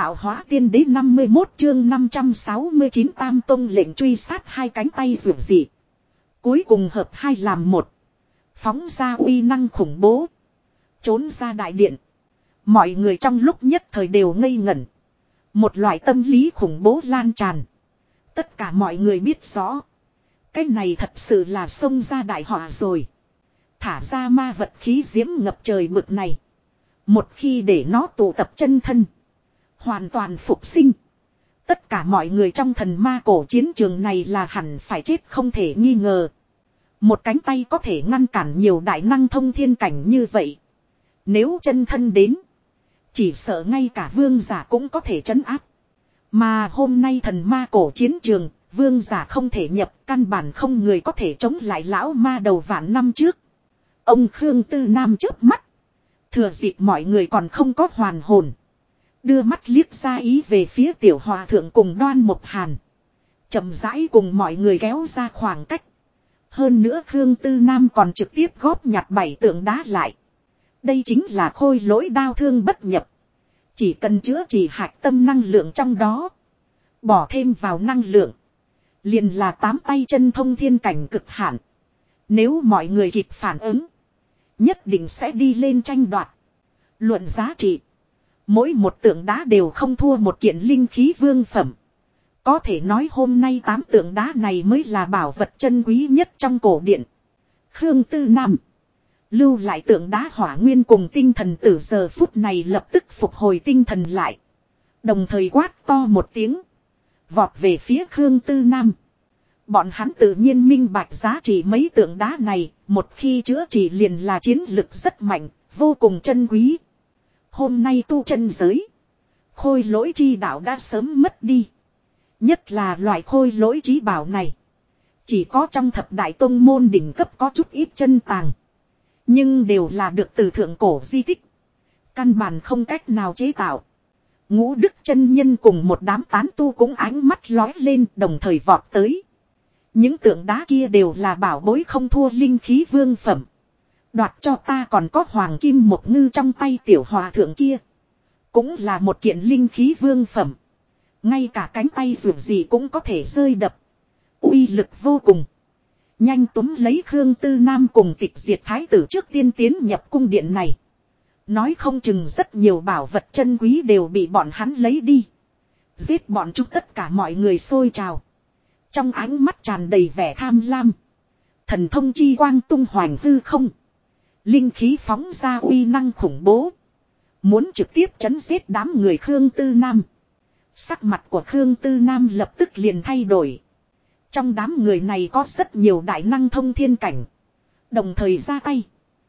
tạo hóa tiên đế 51 chương 569 tam tông lệnh truy sát hai cánh tay rượu dị. Cuối cùng hợp hai làm một. Phóng ra uy năng khủng bố. Trốn ra đại điện. Mọi người trong lúc nhất thời đều ngây ngẩn. Một loại tâm lý khủng bố lan tràn. Tất cả mọi người biết rõ. Cái này thật sự là xông ra đại họa rồi. Thả ra ma vật khí diễm ngập trời bực này. Một khi để nó tụ tập chân thân. Hoàn toàn phục sinh. Tất cả mọi người trong thần ma cổ chiến trường này là hẳn phải chết không thể nghi ngờ. Một cánh tay có thể ngăn cản nhiều đại năng thông thiên cảnh như vậy. Nếu chân thân đến. Chỉ sợ ngay cả vương giả cũng có thể trấn áp. Mà hôm nay thần ma cổ chiến trường. Vương giả không thể nhập, căn bản không người có thể chống lại lão ma đầu vạn năm trước. Ông Khương Tư Nam chớp mắt. Thừa dịp mọi người còn không có hoàn hồn. Đưa mắt liếc ra ý về phía tiểu hòa thượng cùng Đoan Mộc Hàn. Chậm rãi cùng mọi người kéo ra khoảng cách. Hơn nữa Khương Tư Nam còn trực tiếp góp nhặt 7 tượng đá lại. Đây chính là khôi lỗi đao thương bất nhập. Chỉ cần chữa trị hạch tâm năng lượng trong đó. Bỏ thêm vào năng lượng. Liền là 8 tay chân thông thiên cảnh cực hạn. Nếu mọi người kịp phản ứng. Nhất định sẽ đi lên tranh đoạt. Luận giá trị. Mỗi một tượng đá đều không thua một kiện linh khí vương phẩm. Có thể nói hôm nay 8 tượng đá này mới là bảo vật chân quý nhất trong cổ điện. Khương Tư Nam. Lưu lại tượng đá hỏa nguyên cùng tinh thần tử giờ phút này lập tức phục hồi tinh thần lại. Đồng thời quát to một tiếng. Vọt về phía Khương Tư Nam. Bọn hắn tự nhiên minh bạch giá trị mấy tượng đá này. Một khi chữa trị liền là chiến lực rất mạnh. Vô cùng chân quý. Hôm nay tu chân giới. Khôi lỗi chi đạo đã sớm mất đi. Nhất là loại khôi lỗi trí bảo này. Chỉ có trong thập đại tông môn đỉnh cấp có chút ít chân tàng. Nhưng đều là được từ thượng cổ di tích. Căn bản không cách nào chế tạo. Ngũ Đức chân nhân cùng một đám tán tu cũng ánh mắt lói lên đồng thời vọt tới. Những tượng đá kia đều là bảo bối không thua linh khí vương phẩm. Đoạt cho ta còn có hoàng kim một ngư trong tay tiểu hòa thượng kia. Cũng là một kiện linh khí vương phẩm. Ngay cả cánh tay dù gì cũng có thể rơi đập. Uy lực vô cùng. Nhanh túm lấy Khương Tư Nam cùng Tịch Diệt Thái tử trước tiên tiến nhập cung điện này. Nói không chừng rất nhiều bảo vật chân quý đều bị bọn hắn lấy đi. Giết bọn chúng tất cả mọi người xôi trào. Trong ánh mắt tràn đầy vẻ tham lam. Thần thông chi quang tung hoành hư không. Linh khí phóng ra uy năng khủng bố. Muốn trực tiếp chấn giết đám người Khương Tư Nam. Sắc mặt của Khương Tư Nam lập tức liền thay đổi. Trong đám người này có rất nhiều đại năng thông thiên cảnh. Đồng thời ra tay.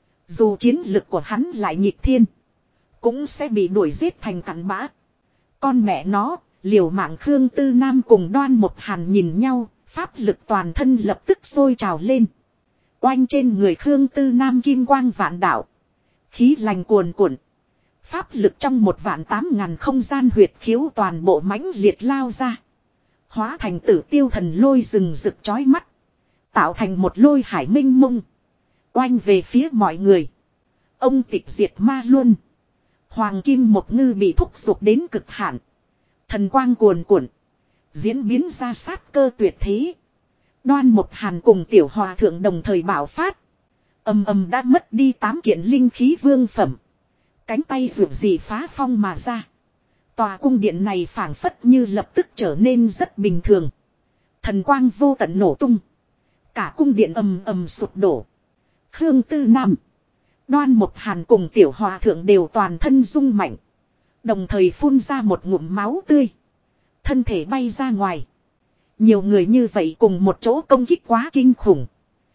Dù chiến lực của hắn lại nhịp thiên. Cũng sẽ bị đuổi giết thành cặn bã. Con mẹ nó, liều mạng Khương Tư Nam cùng Đoan Mộc Hàn nhìn nhau. Pháp lực toàn thân lập tức sôi trào lên. Oanh trên người Khương Tư Nam kim quang vạn đạo. Khí lành cuồn cuộn. Pháp lực trong 18000 không gian huyệt khiếu toàn bộ mãnh liệt lao ra. Hóa thành tử tiêu thần lôi rừng rực chói mắt. Tạo thành một lôi hải minh mông. Oanh về phía mọi người. Ông Tịch Diệt Ma Luân. Hoàng kim một ngư bị thúc giục đến cực hạn. Thần quang cuồn cuộn. Diễn biến ra sát cơ tuyệt thế. Đoan Mộc Hàn cùng tiểu hòa thượng đồng thời bạo phát. Ầm ầm đã mất đi 8 kiện linh khí vương phẩm. Cánh tay rượu gì phá phong mà ra. Tòa cung điện này phảng phất như lập tức trở nên rất bình thường. Thần quang vô tận nổ tung. Cả cung điện ầm ầm sụp đổ. Khương Tư Nam. Đoan Mộc Hàn cùng tiểu hòa thượng đều toàn thân rung mạnh. Đồng thời phun ra một ngụm máu tươi. Thân thể bay ra ngoài. Nhiều người như vậy cùng một chỗ công kích quá kinh khủng.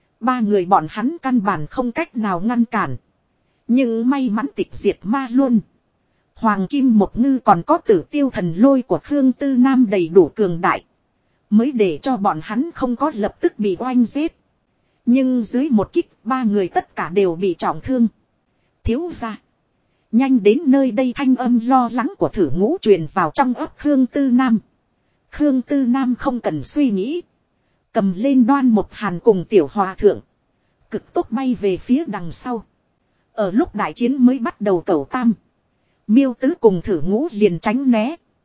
3 người bọn hắn căn bản không cách nào ngăn cản. Nhưng may mắn Tịch Diệt Ma Luân. Hoàng kim một ngư còn có tử tiêu thần lôi của Khương Tư Nam đầy đủ cường đại. Mới để cho bọn hắn không có lập tức bị oanh giết. Nhưng dưới một kích 3 người tất cả đều bị trọng thương. Thiếu gia. Nhanh đến nơi đây thanh âm lo lắng của Thử Ngũ truyền vào trong ấp Khương Tư Nam. Khương Tư Nam không cần suy nghĩ. Cầm lên Đoan Mộc Hàn cùng tiểu hòa thượng. Cực tốc bay về phía đằng sau. Ở lúc đại chiến mới bắt đầu cẩu tam. Miêu Tứ cùng Thử Ngũ liền tránh né.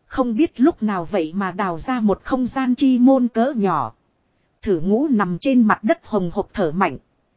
Không biết lúc nào vậy mà đào ra một không gian chi môn cỡ nhỏ. Thử ngũ nằm trên mặt đất hồng hộc thở mạnh.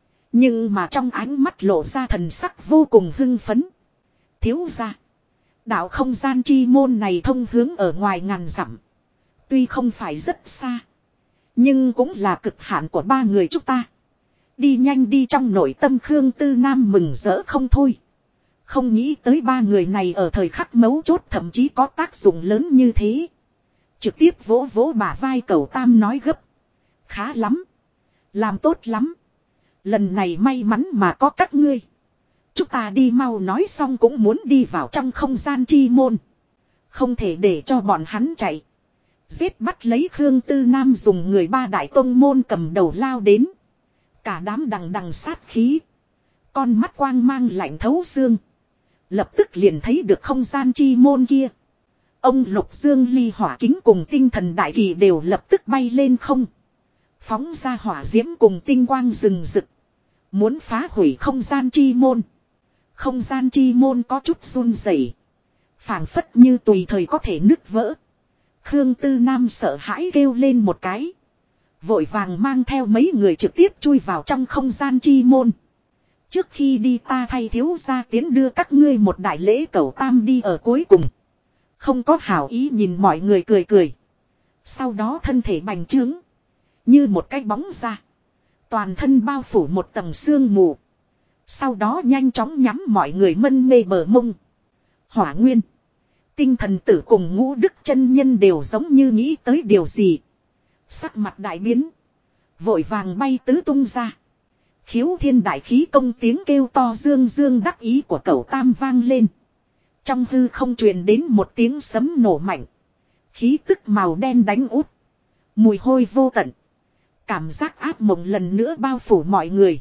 Nhưng mà trong ánh mắt lộ ra thần sắc vô cùng hưng phấn. Thiếu gia, đạo không gian chi môn này thông hướng ở ngoài ngàn dặm. Tuy không phải rất xa, nhưng cũng là cực hạn của ba người chúng ta. Đi nhanh đi, trong nội tâm Khương Tư Nam mừng rỡ không thôi. Không nghĩ tới ba người này ở thời khắc mấu chốt thậm chí có tác dụng lớn như thế. Trực tiếp vỗ vỗ bả vai Cẩu Tam nói gấp. Khá lắm. Làm tốt lắm. Lần này may mắn mà có các ngươi. Chúng ta đi mau, nói xong cũng muốn đi vào trong không gian chi môn. Không thể để cho bọn hắn chạy. Giết bắt lấy Khương Tư Nam dùng người ba đại tông môn cầm đầu lao đến. Cả đám đằng đằng sát khí. Con mắt quang mang lạnh thấu xương. Lập tức liền thấy được không gian chi môn kia. Ông Lục Dương ly hỏa kính cùng tinh thần đại kỳ đều lập tức bay lên không. Phóng ra hỏa diễm cùng tinh quang rừng rực. Muốn phá hủy không gian chi môn. Không gian chi môn có chút run rẩy, phảng phất như tùy thời có thể nứt vỡ. Khương Tư Nam sợ hãi kêu lên một cái. Vội vàng mang theo mấy người trực tiếp chui vào trong không gian chi môn. Trước khi đi ta thay thiếu gia tiến đưa các ngươi một đại lễ. Cẩu Tam đi ở cuối cùng. Không có hảo ý nhìn mọi người cười cười. Sau đó thân thể bành trướng. Như một cái bóng ra. Toàn thân bao phủ một tầng sương mù. Sau đó nhanh chóng nhắm mọi người mân mê bờ mông. Hỏa Nguyên, Tinh Thần Tử cùng Ngũ Đức chân nhân đều giống như nghĩ tới điều gì. Sắc mặt đại biến. Vội vàng bay tứ tung ra. Khiếu thiên đại khí công tiếng kêu to dương dương đắc ý của Cẩu Tam vang lên. Trong hư không truyền đến một tiếng sấm nổ mạnh. Khí tức màu đen đánh úp. Mùi hôi vô tận. Cảm giác ác mộng lần nữa bao phủ mọi người.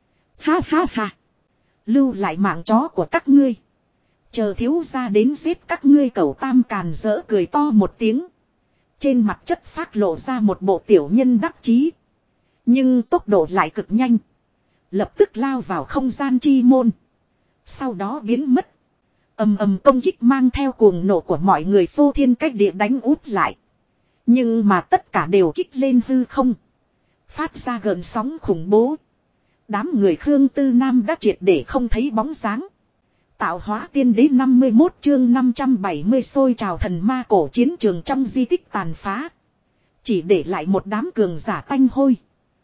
Ha ha ha. Lưu lại mạng chó của các ngươi. Chờ thiếu gia đến giết các ngươi. Cẩu Tam càn rỡ cười to một tiếng. Trên mặt chất phát lộ ra một bộ tiểu nhân đắc chí. Nhưng tốc độ lại cực nhanh. Lập tức lao vào không gian chi môn. Sau đó biến mất. Ầm ầm công kích mang theo cuồng nộ của mọi người phô thiên cách địa đánh úp lại. Nhưng mà tất cả đều kích lên hư không. Phát ra gợn sóng khủng bố. Đám người Khương Tư Nam đã triệt để không thấy bóng dáng. Tạo hóa tiên đế 51 chương 570 sôi trào thần ma cổ chiến trường trong di tích tàn phá. Chỉ để lại một đám cường giả tanh hôi.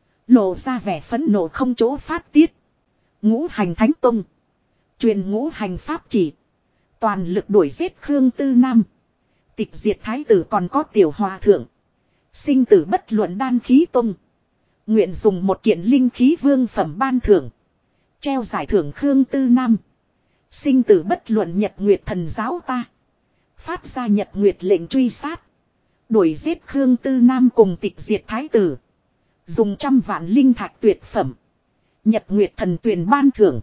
Lộ ra vẻ phẫn nộ không chỗ phát tiết. Ngũ hành thánh tông. Truyền ngũ hành pháp chỉ. Toàn lực đuổi giết Khương Tư Nam. Tịch diệt thái tử còn có tiểu hòa thượng. Sinh tử bất luận đan khí tông. Nguyện dùng một kiện linh khí vương phẩm ban thưởng. Treo giải thưởng Khương Tư Nam. Sinh tử bất luận Nhật Nguyệt thần giáo ta. Phát ra Nhật Nguyệt lệnh truy sát. Đuổi giết Khương Tư Nam cùng tịch diệt thái tử. Dùng 100 vạn linh thạch tuyệt phẩm. Nhật Nguyệt thần tuyền ban thưởng.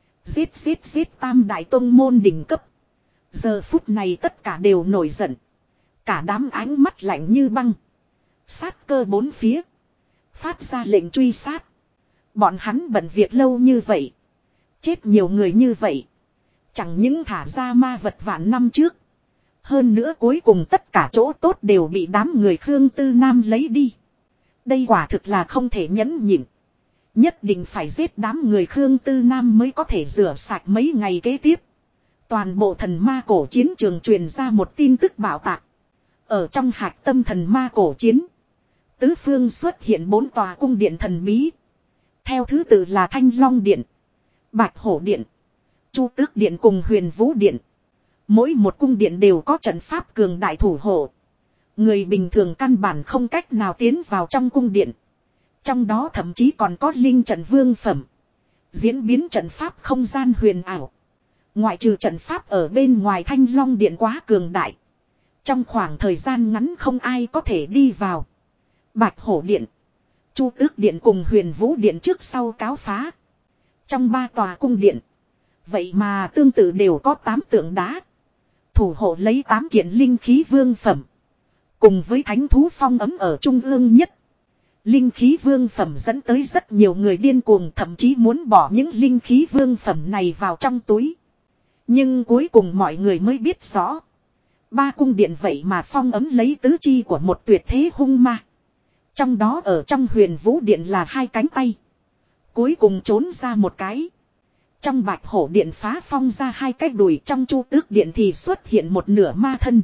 Giết tam đại tông môn đỉnh cấp. Giờ phút này tất cả đều nổi giận. Cả đám ánh mắt lạnh như băng. Sát cơ bốn phía. Phát ra lệnh truy sát. Bọn hắn bận việc lâu như vậy. Chết nhiều người như vậy. Chẳng những thả ra ma vật vạn năm trước. Hơn nữa cuối cùng tất cả chỗ tốt đều bị đám người Khương Tư Nam lấy đi. Đây quả thực là không thể nhẫn nhịn. Nhất định phải giết đám người Khương Tư Nam mới có thể rửa sạch mấy ngày kế tiếp. Toàn bộ thần ma cổ chiến trường truyền ra một tin tức bạo tạc. Ở trong hạch tâm thần ma cổ chiến. Tứ phương xuất hiện 4 tòa cung điện thần bí. Theo thứ tự là Thanh Long Điện, Bạch Hổ Điện, Chu Tước Điện cùng Huyền Vũ Điện. Mỗi một cung điện đều có trận pháp cường đại thủ hộ. Người bình thường căn bản không cách nào tiến vào trong cung điện. Trong đó thậm chí còn có linh trận vương phẩm. Diễn biến trận pháp không gian huyền ảo. Ngoại trừ trận pháp ở bên ngoài Thanh Long Điện quá cường đại. Trong khoảng thời gian ngắn không ai có thể đi vào. Bạch Hổ Điện, Chu Tước Điện cùng Huyền Vũ Điện trước sau cáo phá. Trong 3 tòa cung điện. Vậy mà tương tự đều có 8 tượng đá. Thủ hộ lấy 8 kiện linh khí vương phẩm. Cùng với thánh thú phong ấm ở trung ương nhất. Linh khí vương phẩm dẫn tới rất nhiều người điên cuồng, thậm chí muốn bỏ những linh khí vương phẩm này vào trong túi. Nhưng cuối cùng mọi người mới biết rõ. Ba cung điện vậy mà phong ấm lấy tứ chi của một tuyệt thế hung ma. Trong đó ở trong huyền vũ điện là hai cánh tay. Cuối cùng trốn ra một cái. Trong bạch hổ điện phá phong ra hai cái đùi, trong chu tước điện thì xuất hiện một nửa ma thân.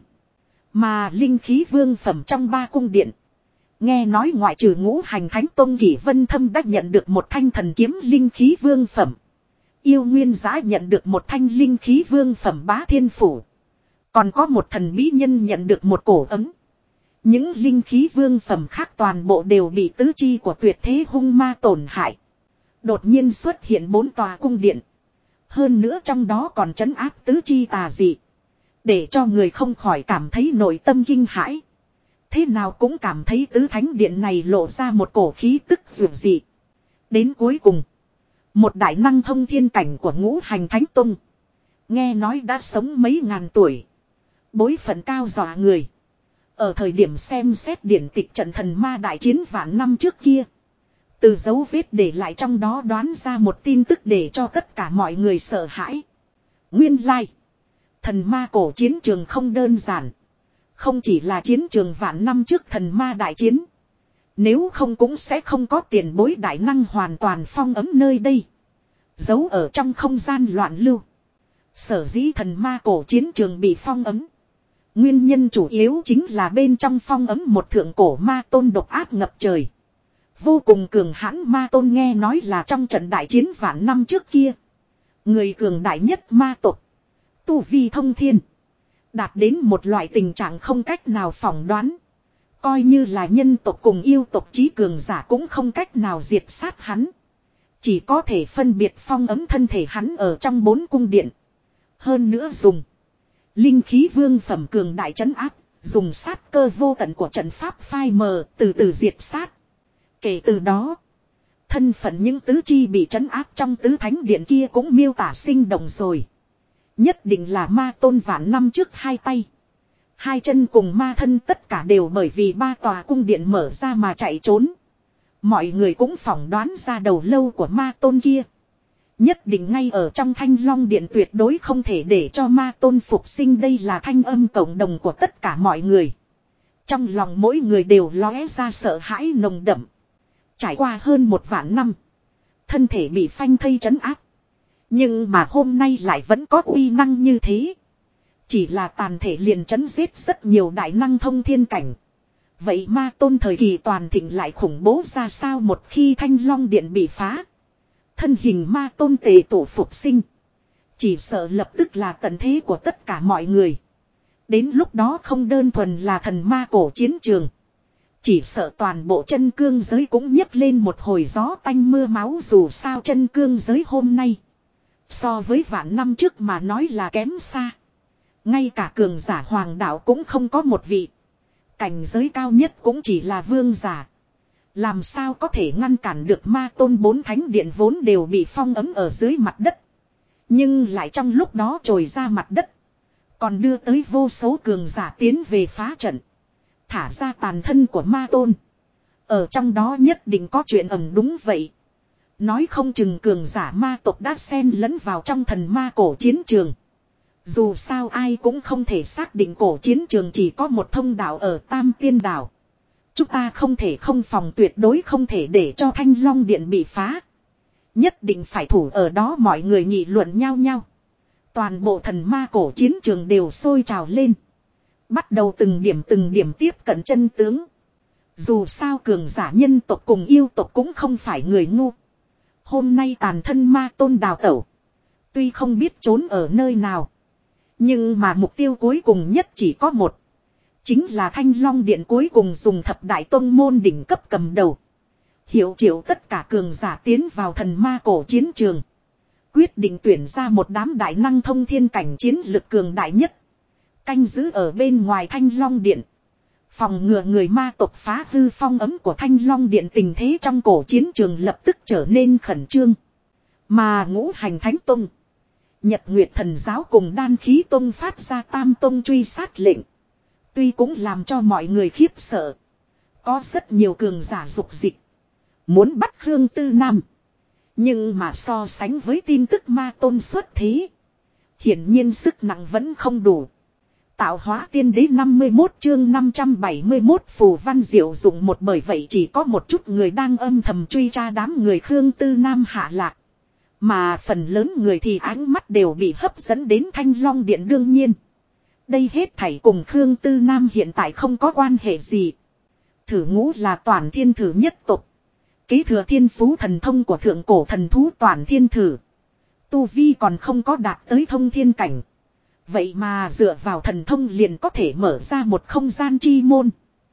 Mà linh khí vương phẩm trong ba cung điện. Nghe nói ngoại trừ ngũ hành thánh tôn Kỷ Vân Thâm đã nhận được một thanh thần kiếm linh khí vương phẩm. Yêu Nguyên Giã nhận được một thanh linh khí vương phẩm Bá Thiên Phủ. Còn có một thần bí nhân nhận được một cổ ấm. Những linh khí vương phẩm khác toàn bộ đều bị tứ chi của tuyệt thế hung ma tổn hại. Đột nhiên xuất hiện 4 tòa cung điện. Hơn nữa trong đó còn trấn áp tứ chi tà dị. Để cho người không khỏi cảm thấy nội tâm kinh hãi. Thế nào cũng cảm thấy tứ thánh điện này lộ ra một cổ khí tức dường dị. Đến cuối cùng. Một đại năng thông thiên cảnh của ngũ hành thánh tông. Nghe nói đã sống mấy ngàn tuổi. Bối phận cao dọa người. Ở thời điểm xem xét điển tịch trận thần ma đại chiến vạn năm trước kia. Từ dấu vết để lại trong đó đoán ra một tin tức để cho tất cả mọi người sợ hãi. Nguyên lai. Thần ma cổ chiến trường không đơn giản. Không chỉ là chiến trường vạn năm trước thần ma đại chiến. Nếu không cũng sẽ không có tiền bối đại năng hoàn toàn phong ấm nơi đây. Giấu ở trong không gian loạn lưu. Sở dĩ thần ma cổ chiến trường bị phong ấm. Nguyên nhân chủ yếu chính là bên trong phong ấm một thượng cổ ma tôn độc ác ngập trời. Vô cùng cường hãn ma tôn nghe nói là trong trận đại chiến vạn năm trước kia. Người cường đại nhất ma tộc. Tu vi thông thiên. Đạt đến một loại tình trạng không cách nào phỏng đoán. Coi như là nhân tộc cùng yêu tộc chí cường giả cũng không cách nào diệt sát hắn. Chỉ có thể phân biệt phong ấm thân thể hắn ở trong 4 cung điện. Hơn nữa dùng linh khí vương phẩm cường đại trấn áp, dùng sát cơ vô tận của trận pháp phai mờ, từ từ diệt sát. Kể từ đó, thân phận những tứ chi bị trấn áp trong tứ thánh điện kia cũng miêu tả sinh động rồi. Nhất định là ma tôn vạn năm trước hai tay. Hai chân cùng ma thân tất cả đều bởi vì 3 tòa cung điện mở ra mà chạy trốn. Mọi người cũng phỏng đoán ra đầu lâu của ma tôn kia. Nhất định ngay ở trong Thanh Long Điện tuyệt đối không thể để cho ma tôn phục sinh, đây là thanh âm cộng đồng của tất cả mọi người. Trong lòng mỗi người đều lóe ra sợ hãi nồng đậm. Trải qua hơn 1 vạn năm. Thân thể bị phanh thây trấn áp. Nhưng mà hôm nay lại vẫn có uy năng như thế. Chỉ là tàn thể liền trấn giết rất nhiều đại năng thông thiên cảnh. Vậy ma tôn thời kỳ toàn thịnh lại khủng bố ra sao một khi Thanh Long Điện bị phá. Thân hình ma tôn tề tổ phục sinh. Chỉ sợ lập tức là tận thế của tất cả mọi người. Đến lúc đó không đơn thuần là thần ma cổ chiến trường. Chỉ sợ toàn bộ chân cương giới cũng nhấc lên một hồi gió tanh mưa máu, dù sao chân cương giới hôm nay. So với vạn năm trước mà nói là kém xa. Ngay cả cường giả hoàng đạo cũng không có một vị. Cảnh giới cao nhất cũng chỉ là vương giả. Làm sao có thể ngăn cản được ma tôn 4 thánh điện vốn đều bị phong ấm ở dưới mặt đất. Nhưng lại trong lúc đó trồi ra mặt đất. Còn đưa tới vô số cường giả tiến về phá trận. Thả ra tàn thân của ma tôn. Ở trong đó nhất định có chuyện ẩn đúng vậy. Nói không chừng cường giả ma tộc đã xen lẫn vào trong thần ma cổ chiến trường. Dù sao ai cũng không thể xác định cổ chiến trường chỉ có một thông đạo ở Tam Tiên Đảo. Chúng ta không thể không phòng, tuyệt đối không thể để cho Thanh Long Điện bị phá. Nhất định phải thủ ở đó, mọi người nghị luận nhau nhau. Toàn bộ thần ma cổ chiến trường đều sôi trào lên. Bắt đầu từng điểm tiếp cận chân tướng. Dù sao cường giả nhân tộc cùng yêu tộc cũng không phải người ngu. Hôm nay tàn thân ma tôn đào tẩu. Tuy không biết trốn ở nơi nào. Nhưng mà mục tiêu cuối cùng nhất chỉ có một. Chính là Thanh Long Điện cuối cùng dùng thập đại tông môn đỉnh cấp cầm đầu. Hiệu triệu tất cả cường giả tiến vào thần ma cổ chiến trường. Quyết định tuyển ra một đám đại năng thông thiên cảnh chiến lực cường đại nhất. Canh giữ ở bên ngoài Thanh Long Điện. Phòng ngừa người ma tộc phá hư phong ấm của Thanh Long Điện, tình thế trong cổ chiến trường lập tức trở nên khẩn trương. Mà Ngũ Hành Thánh Tông, Nhật Nguyệt Thần Giáo cùng Đan Khí Tông phát ra tam tông truy sát lệnh. Tuy cũng làm cho mọi người khiếp sợ. Có rất nhiều cường giả dục dịch. Muốn bắt Khương Tư Nam. Nhưng mà so sánh với tin tức ma tôn xuất thế. Hiển nhiên sức nặng vẫn không đủ. Tạo hóa tiên đế 51 chương 571 phù văn diệu dụng một, bởi vậy chỉ có một chút người đang âm thầm truy tra đám người Khương Tư Nam hạ lạc. Mà phần lớn người thì ánh mắt đều bị hấp dẫn đến Thanh Long Điện, đương nhiên. Đây hết thảy cùng Khương Tư Nam hiện tại không có quan hệ gì. Thử ngũ là toàn thiên thử nhất tộc. Kế thừa thiên phú thần thông của thượng cổ thần thú toàn thiên thử. Tu vi còn không có đạt tới thông thiên cảnh. Vậy mà dựa vào thần thông liền có thể mở ra một không gian chi môn.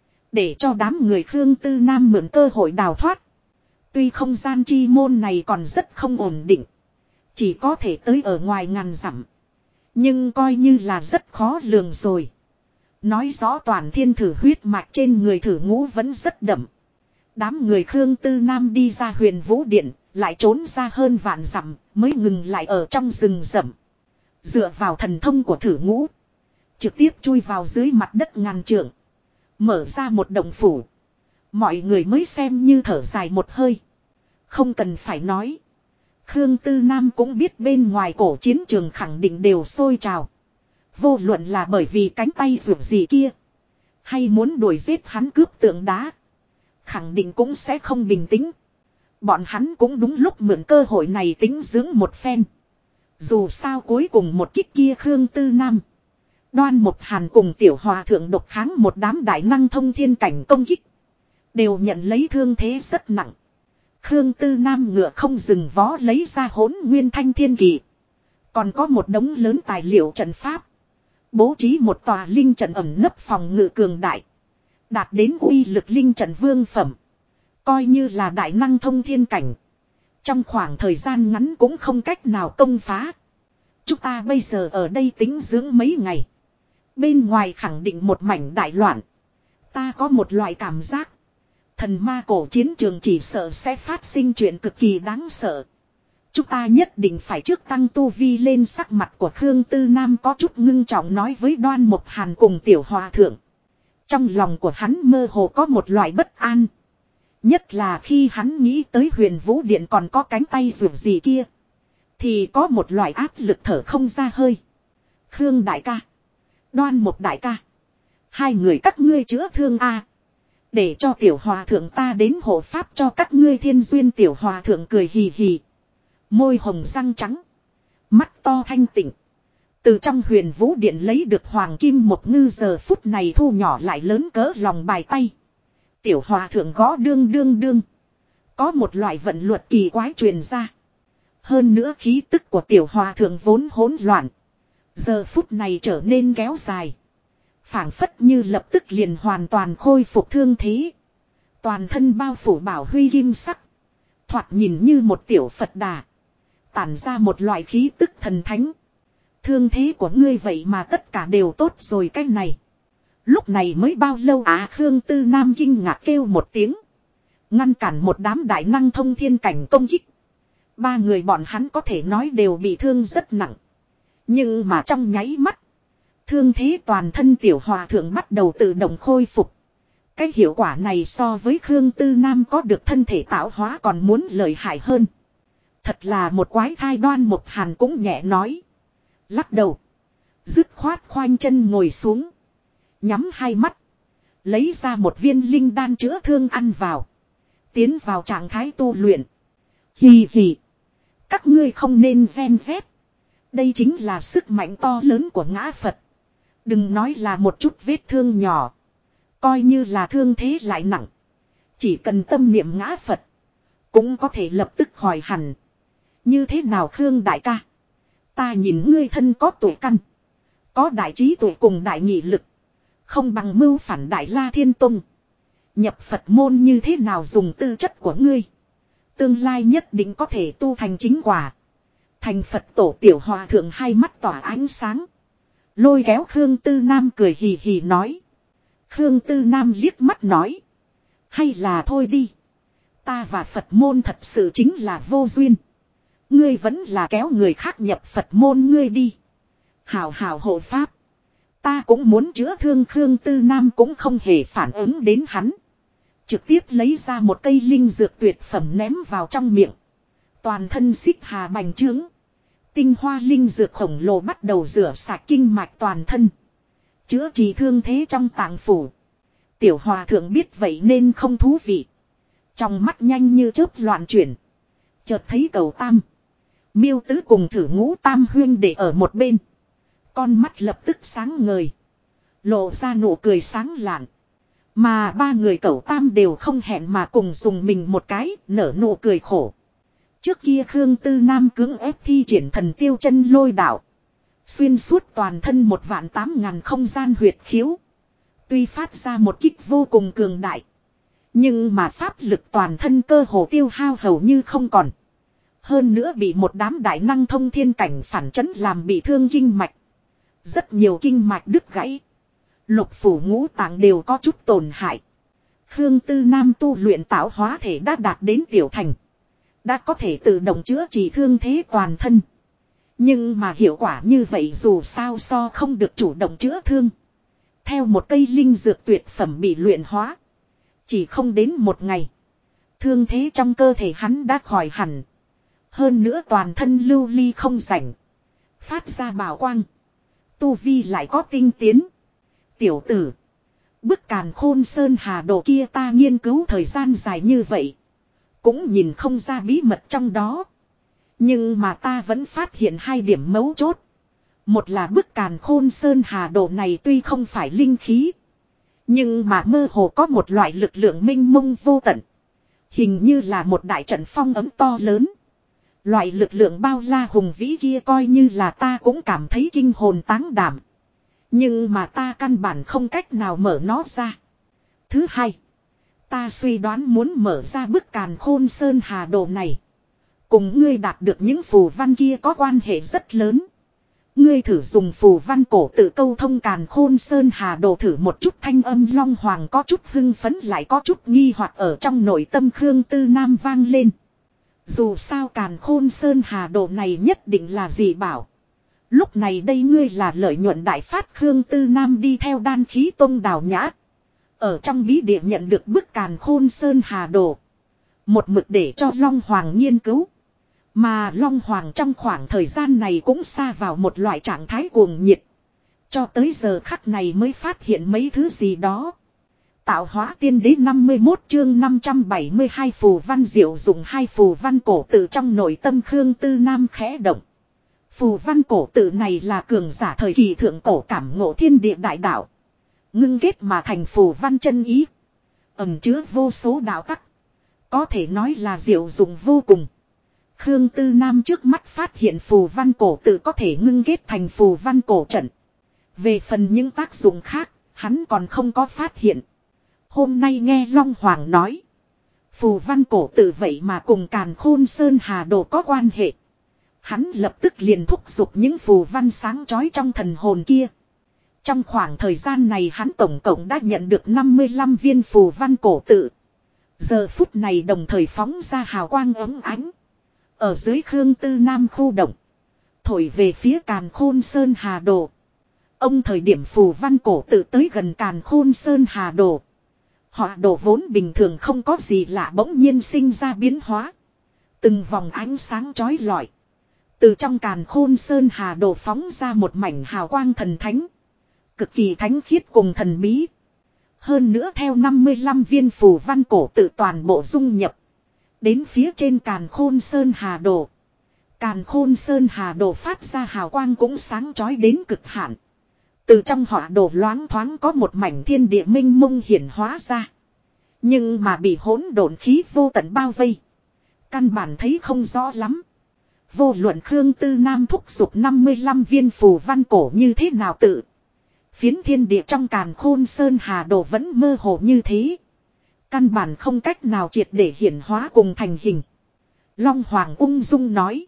Để cho đám người Khương Tư Nam mượn cơ hội đào thoát. Tuy không gian chi môn này còn rất không ổn định. Chỉ có thể tới ở ngoài ngàn dặm. Nhưng coi như là rất khó lường rồi. Nói rõ toàn thiên thử huyết mạch trên người thử ngũ vẫn rất đậm. Đám người Khương Tư Nam đi ra Huyền Vũ Điện, lại trốn ra hơn vạn dặm, mới ngừng lại ở trong rừng rậm. Dựa vào thần thông của thử ngũ, trực tiếp chui vào dưới mặt đất ngàn trượng, mở ra một động phủ. Mọi người mới xem như thở dài một hơi. Không cần phải nói, Khương Tư Nam cũng biết bên ngoài cổ chiến trường khẳng định đều sôi trào. Vô luận là bởi vì cánh tay ruột gì kia, hay muốn đuổi giết hắn cướp tượng đá, khẳng định cũng sẽ không bình tĩnh. Bọn hắn cũng đúng lúc mượn cơ hội này tính dưỡng một phen. Dù sao cuối cùng một kích kia Khương Tư Nam, Đoan Mộc Hàn cùng Tiểu Hòa Thượng độc kháng một đám đại năng thông thiên cảnh công kích, đều nhận lấy thương thế rất nặng. Khương Tư Nam ngựa không dừng vó lấy ra Hỗn Nguyên Thanh Thiên Kỳ. Còn có một đống lớn tài liệu trận pháp. Bố trí một tòa linh trận ẩn nấp phòng ngự cường đại. Đạt đến uy lực linh trận vương phẩm. Coi như là đại năng thông thiên cảnh. Trong khoảng thời gian ngắn cũng không cách nào công phá. Chúng ta bây giờ ở đây tính dưỡng mấy ngày. Bên ngoài khẳng định một mảnh đại loạn. Ta có một loại cảm giác. Thần ma cổ chiến trường chỉ sợ sẽ phát sinh chuyện cực kỳ đáng sợ. Chúng ta nhất định phải trước tăng tu vi lên. Sắc mặt của Khương Tư Nam có chút ngưng trọng nói với Đoan Mộc Hàn cùng Tiểu Hòa Thượng. Trong lòng của hắn mơ hồ có một loại bất an. Nhất là khi hắn nghĩ tới Huyền Vũ Điện còn có cánh tay ruột gì kia, thì có một loại áp lực thở không ra hơi. Khương đại ca, Đoan Mộc đại ca, hai người các ngươi chữa thương a, để cho Tiểu Hòa Thượng ta đến hộ pháp cho các ngươi thiên duyên. Tiểu Hòa Thượng cười hì hì, môi hồng răng trắng, mắt to thanh tịnh. Từ trong Huyền Vũ Điện lấy được hoàng kim một ngư, giờ phút này thu nhỏ lại lớn cỡ lòng bàn tay. Tiểu Hòa Thượng gõ đương đương đương. Có một loại vận luật kỳ quái truyền ra. Hơn nữa khí tức của Tiểu Hòa Thượng vốn hỗn loạn, giờ phút này trở nên kéo dài. Phảng phất như lập tức liền hoàn toàn khôi phục thương thế. Toàn thân bao phủ bảo huy kim sắc. Thoạt nhìn như một tiểu Phật Đà. Tản ra một loại khí tức thần thánh. Thương thế của ngươi vậy mà tất cả đều tốt rồi cái này. Lúc này mới bao lâu à? Khương Tư Nam kinh ngạc kêu một tiếng. Ngăn cản một đám đại năng thông thiên cảnh công kích. Ba người bọn hắn có thể nói đều bị thương rất nặng. Nhưng mà trong nháy mắt, thương thế toàn thân Tiểu Hòa Thượng bắt đầu tự động khôi phục. Cái hiệu quả này so với Khương Tư Nam có được thân thể tạo hóa còn muốn lợi hại hơn. Thật là một quái thai. Đoan Mộc Hàn cũng nhẹ nói. Lắc đầu, dứt khoát khoanh chân ngồi xuống, nhắm hai mắt, lấy ra một viên linh đan chữa thương ăn vào, tiến vào trạng thái tu luyện. Hì hì, các ngươi không nên ghen ghét. Đây chính là sức mạnh to lớn của ngã Phật. Đừng nói là một chút vết thương nhỏ, coi như là thương thế lại nặng, chỉ cần tâm niệm ngã Phật cũng có thể lập tức khỏi hẳn. Như thế nào Khương đại ca? Ta nhìn ngươi thân có tuổi căn, có đại trí tuệ cùng đại nghị lực, không bằng mưu phản Đại La Thiên Tông. Nhập Phật môn như thế nào? Dùng tư chất của ngươi, tương lai nhất định có thể tu thành chính quả, thành Phật tổ. Tiểu Hòa Thượng hai mắt tỏa ánh sáng, lôi kéo Khương Tư Nam cười hì hì nói. Khương Tư Nam liếc mắt nói. Hay là thôi đi. Ta và Phật môn thật sự chính là vô duyên. Ngươi vẫn là kéo người khác nhập Phật môn ngươi đi. Hào hào hộ pháp. Ta cũng muốn chữa thương. Khương Tư Nam cũng không hề phản ứng đến hắn. Trực tiếp lấy ra một cây linh dược tuyệt phẩm ném vào trong miệng. Toàn thân xích hà bành trướng. Tinh hoa linh dược khổng lồ bắt đầu rửa sạch kinh mạch toàn thân. Chữa trị thương thế trong tạng phủ. Tiểu hòa thượng biết vậy nên không thú vị. Trong mắt nhanh như chớp loạn chuyển. Chợt thấy Cầu Tam, Miêu Tứ cùng Thử Ngũ Tam huyên để ở một bên. Con mắt lập tức sáng ngời. Lộ ra nụ cười sáng lạn. Mà ba người Cẩu Tam đều không hẹn mà cùng dùng mình một cái, nở nụ cười khổ. Trước kia Khương Tư Nam cưỡng ép thi triển thần tiêu chân lôi đạo. Xuyên suốt toàn thân 1.800.000 không gian huyệt khiếu. Tuy phát ra một kích vô cùng cường đại. Nhưng mà pháp lực toàn thân cơ hồ tiêu hao hầu như không còn. Hơn nữa bị một đám đại năng thông thiên cảnh phản chấn làm bị thương kinh mạch. Rất nhiều kinh mạch đứt gãy. Lục phủ ngũ tạng đều có chút tổn hại. Khương Tư Nam tu luyện tạo hóa thể đã đạt đến tiểu thành. Đã có thể tự động chữa trị thương thế toàn thân. Nhưng mà hiệu quả như vậy dù sao so không được chủ động chữa thương. Theo một cây linh dược tuyệt phẩm bị luyện hóa. Chỉ không đến một ngày. Thương thế trong cơ thể hắn đã khỏi hẳn. Hơn nữa toàn thân lưu ly không rảnh. Phát ra bảo quang. Tu vi lại có tinh tiến. Tiểu tử. Bức Càn Khôn Sơn Hà Đồ kia ta nghiên cứu thời gian dài như vậy. Cũng nhìn không ra bí mật trong đó. Nhưng mà ta vẫn phát hiện hai điểm mấu chốt. Một là bức Càn Khôn Sơn Hà Đồ này tuy không phải linh khí. Nhưng mà mơ hồ có một loại lực lượng minh mông vô tận. Hình như là một đại trận phong ấm to lớn. Loại lực lượng bao la hùng vĩ kia coi như là ta cũng cảm thấy kinh hồn táng đảm. Nhưng mà ta căn bản không cách nào mở nó ra. Thứ hai. Ta suy đoán muốn mở ra bức Càn Khôn Sơn Hà Đồ này. Cùng ngươi đạt được những phù văn kia có quan hệ rất lớn. Ngươi thử dùng phù văn cổ tự câu thông Càn Khôn Sơn Hà Đồ thử một chút. Thanh âm Long Hoàng có chút hưng phấn lại có chút nghi hoặc ở trong nội tâm Khương Tư Nam vang lên. Dù sao Càn Khôn Sơn Hà Đồ này nhất định là gì bảo. Lúc này đây ngươi là lợi nhuận đại phát. Khương Tư Nam đi theo Đan Khí Tông Đào Nhã. Ở trong bí địa nhận được bức Càn Khôn Sơn Hà Đồ. Một mực để cho Long Hoàng nghiên cứu. Mà Long Hoàng trong khoảng thời gian này cũng sa vào một loại trạng thái cuồng nhiệt. Cho tới giờ khắc này mới phát hiện mấy thứ gì đó. Tạo hóa tiên đế 51 chương 572 phù văn diệu dùng hai phù văn cổ tự trong nội tâm Khương Tư Nam khẽ động. Phù văn cổ tự này là cường giả thời kỳ thượng cổ cảm ngộ thiên địa đại đạo. Ngưng kết mà thành phù văn chân ý. Ẩn chứa vô số đạo tắc. Có thể nói là diệu dụng vô cùng. Khương Tư Nam trước mắt phát hiện phù văn cổ tự có thể ngưng kết thành phù văn cổ trận. Về phần những tác dụng khác, hắn còn không có phát hiện. Hôm nay nghe Long Hoàng nói. Phù văn cổ tự vậy mà cùng Càn Khôn Sơn Hà Đồ có quan hệ. Hắn lập tức liền thúc giục những phù văn sáng chói trong thần hồn kia. Trong khoảng thời gian này hắn tổng cộng đã nhận được 55 viên phù văn cổ tự. Giờ phút này đồng thời phóng ra hào quang ấm ánh. Ở dưới Khương Tư Nam khu động. Thổi về phía Càn Khôn Sơn Hà Đồ. Ông thời điểm phù văn cổ tự tới gần Càn Khôn Sơn Hà Đồ. Họ đồ vốn bình thường không có gì lạ bỗng nhiên sinh ra biến hóa. Từng vòng ánh sáng chói lọi. Từ trong Càn Khôn Sơn Hà Đồ phóng ra một mảnh hào quang thần thánh. Cực kỳ thánh khiết cùng thần bí. Hơn nữa theo 55 viên phù văn cổ tự toàn bộ dung nhập. Đến phía trên Càn Khôn Sơn Hà Đồ. Càn Khôn Sơn Hà Đồ phát ra hào quang cũng sáng chói đến cực hạn. Từ trong họa đồ loáng thoáng có một mảnh thiên địa minh mông hiển hóa ra. Nhưng mà bị hỗn độn khí vô tận bao vây. Căn bản thấy không rõ lắm. Vô luận Khương Tư Nam thúc giục 55 viên phù văn cổ như thế nào tự. Phiến thiên địa trong Càn Khôn Sơn Hà Đồ vẫn mơ hồ như thế. Căn bản không cách nào triệt để hiển hóa cùng thành hình. Long Hoàng ung dung nói.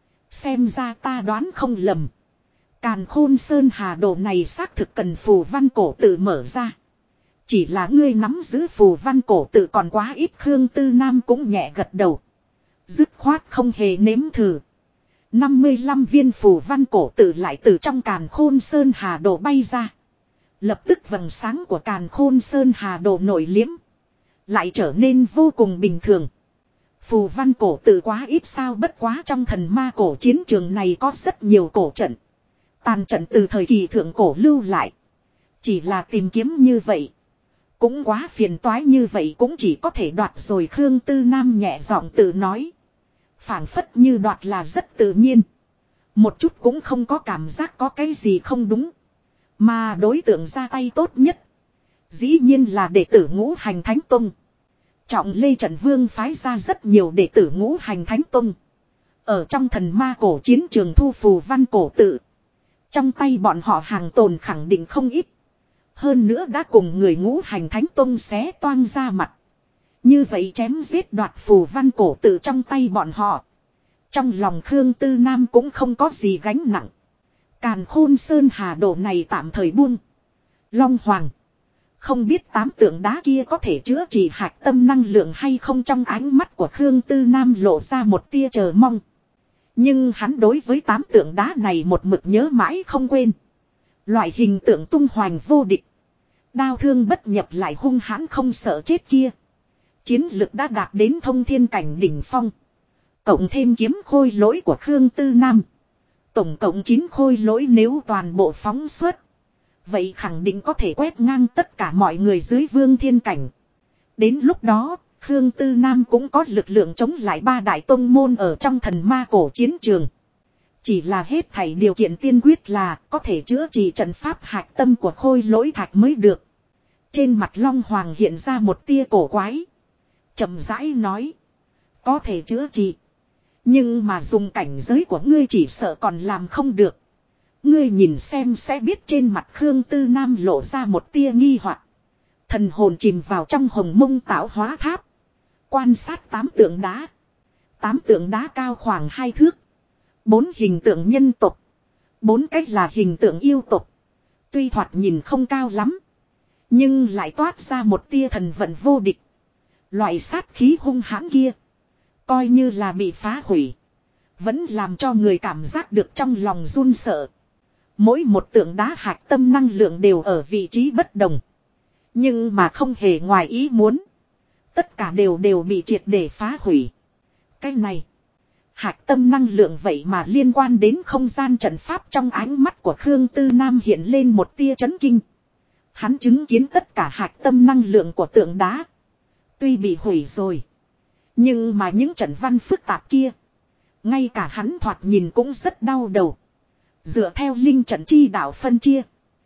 Xem ra ta đoán không lầm. Càn Khôn Sơn Hà Đồ này xác thực cần phù văn cổ tự mở ra. Chỉ là ngươi nắm giữ phù văn cổ tự còn quá ít. Khương Tư Nam cũng nhẹ gật đầu. Dứt khoát không hề nếm thử. 55 viên phù văn cổ tự lại từ trong Càn Khôn Sơn Hà Đồ bay ra. Lập tức vầng sáng của Càn Khôn Sơn Hà Đồ nổi liếm. Lại trở nên vô cùng bình thường. Phù văn cổ tự quá ít sao bất quá trong thần ma cổ chiến trường này có rất nhiều cổ trận. Tàn trận từ thời kỳ thượng cổ lưu lại. Chỉ là tìm kiếm như vậy. Cũng quá phiền toái, như vậy cũng chỉ có thể đoạt rồi. Khương Tư Nam nhẹ giọng tự nói. Phảng phất như đoạt là rất tự nhiên. Một chút cũng không có cảm giác có cái gì không đúng. Mà đối tượng ra tay tốt nhất. Dĩ nhiên là đệ tử Ngũ Hành Thánh Tông. Trọng Lê Trận Vương phái ra rất nhiều đệ tử Ngũ Hành Thánh Tông. Ở trong thần ma cổ chiến trường thu phù văn cổ tự. Trong tay bọn họ hàng tồn khẳng định không ít. Hơn nữa đã cùng người Ngũ Hành Thánh Tông xé toang ra mặt. Như vậy chém giết đoạt phù văn cổ tự trong tay bọn họ. Trong lòng Khương Tư Nam cũng không có gì gánh nặng. Càn Khôn Sơn Hà Đồ này tạm thời buông. Long Hoàng. Không biết 8 tượng đá kia có thể chữa trị hạch tâm năng lượng hay không, trong ánh mắt của Khương Tư Nam lộ ra một tia chờ mong. Nhưng hắn đối với 8 tượng đá này một mực nhớ mãi không quên. Loại hình tượng tung hoành vô địch. Đao thương bất nhập lại hung hãn không sợ chết kia. Chiến lực đã đạt đến thông thiên cảnh đỉnh phong. Cộng thêm kiếm khôi lỗi của Khương Tư Nam. Tổng cộng 9 khôi lỗi, nếu toàn bộ phóng xuất. Vậy khẳng định có thể quét ngang tất cả mọi người dưới vương thiên cảnh. Đến lúc đó, Khương Tư Nam cũng có lực lượng chống lại 3 đại tông môn ở trong thần ma cổ chiến trường. Chỉ là hết thảy điều kiện tiên quyết là có thể chữa trị trận pháp hạch tâm của khôi lỗi thạch mới được. Trên mặt Long Hoàng hiện ra một tia cổ quái. Chậm rãi nói. Có thể chữa trị. Nhưng mà dùng cảnh giới của ngươi chỉ sợ còn làm không được. Ngươi nhìn xem sẽ biết. Trên mặt Khương Tư Nam lộ ra một tia nghi hoặc. Thần hồn chìm vào trong hồng mông tạo hóa tháp. Quan sát 8 tượng đá. 8 tượng đá cao khoảng 2 thước. 4 hình tượng nhân tộc. 4 cách là hình tượng yêu tộc. Tuy thoạt nhìn không cao lắm. Nhưng lại toát ra một tia thần vận vô địch. Loại sát khí hung hãn kia. Coi như là bị phá hủy. Vẫn làm cho người cảm giác được trong lòng run sợ. Mỗi một tượng đá hạch tâm năng lượng đều ở vị trí bất đồng. Nhưng mà không hề ngoài ý muốn. Tất cả đều bị triệt để phá hủy. Cái này. Hạch tâm năng lượng vậy mà liên quan đến không gian trận pháp. Trong ánh mắt của Khương Tư Nam hiện lên một tia chấn kinh. Hắn chứng kiến tất cả hạch tâm năng lượng của tượng đá. Tuy bị hủy rồi. Nhưng mà những trận văn phức tạp kia. Ngay cả hắn thoạt nhìn cũng rất đau đầu. Dựa theo linh trận chi đạo phân chia.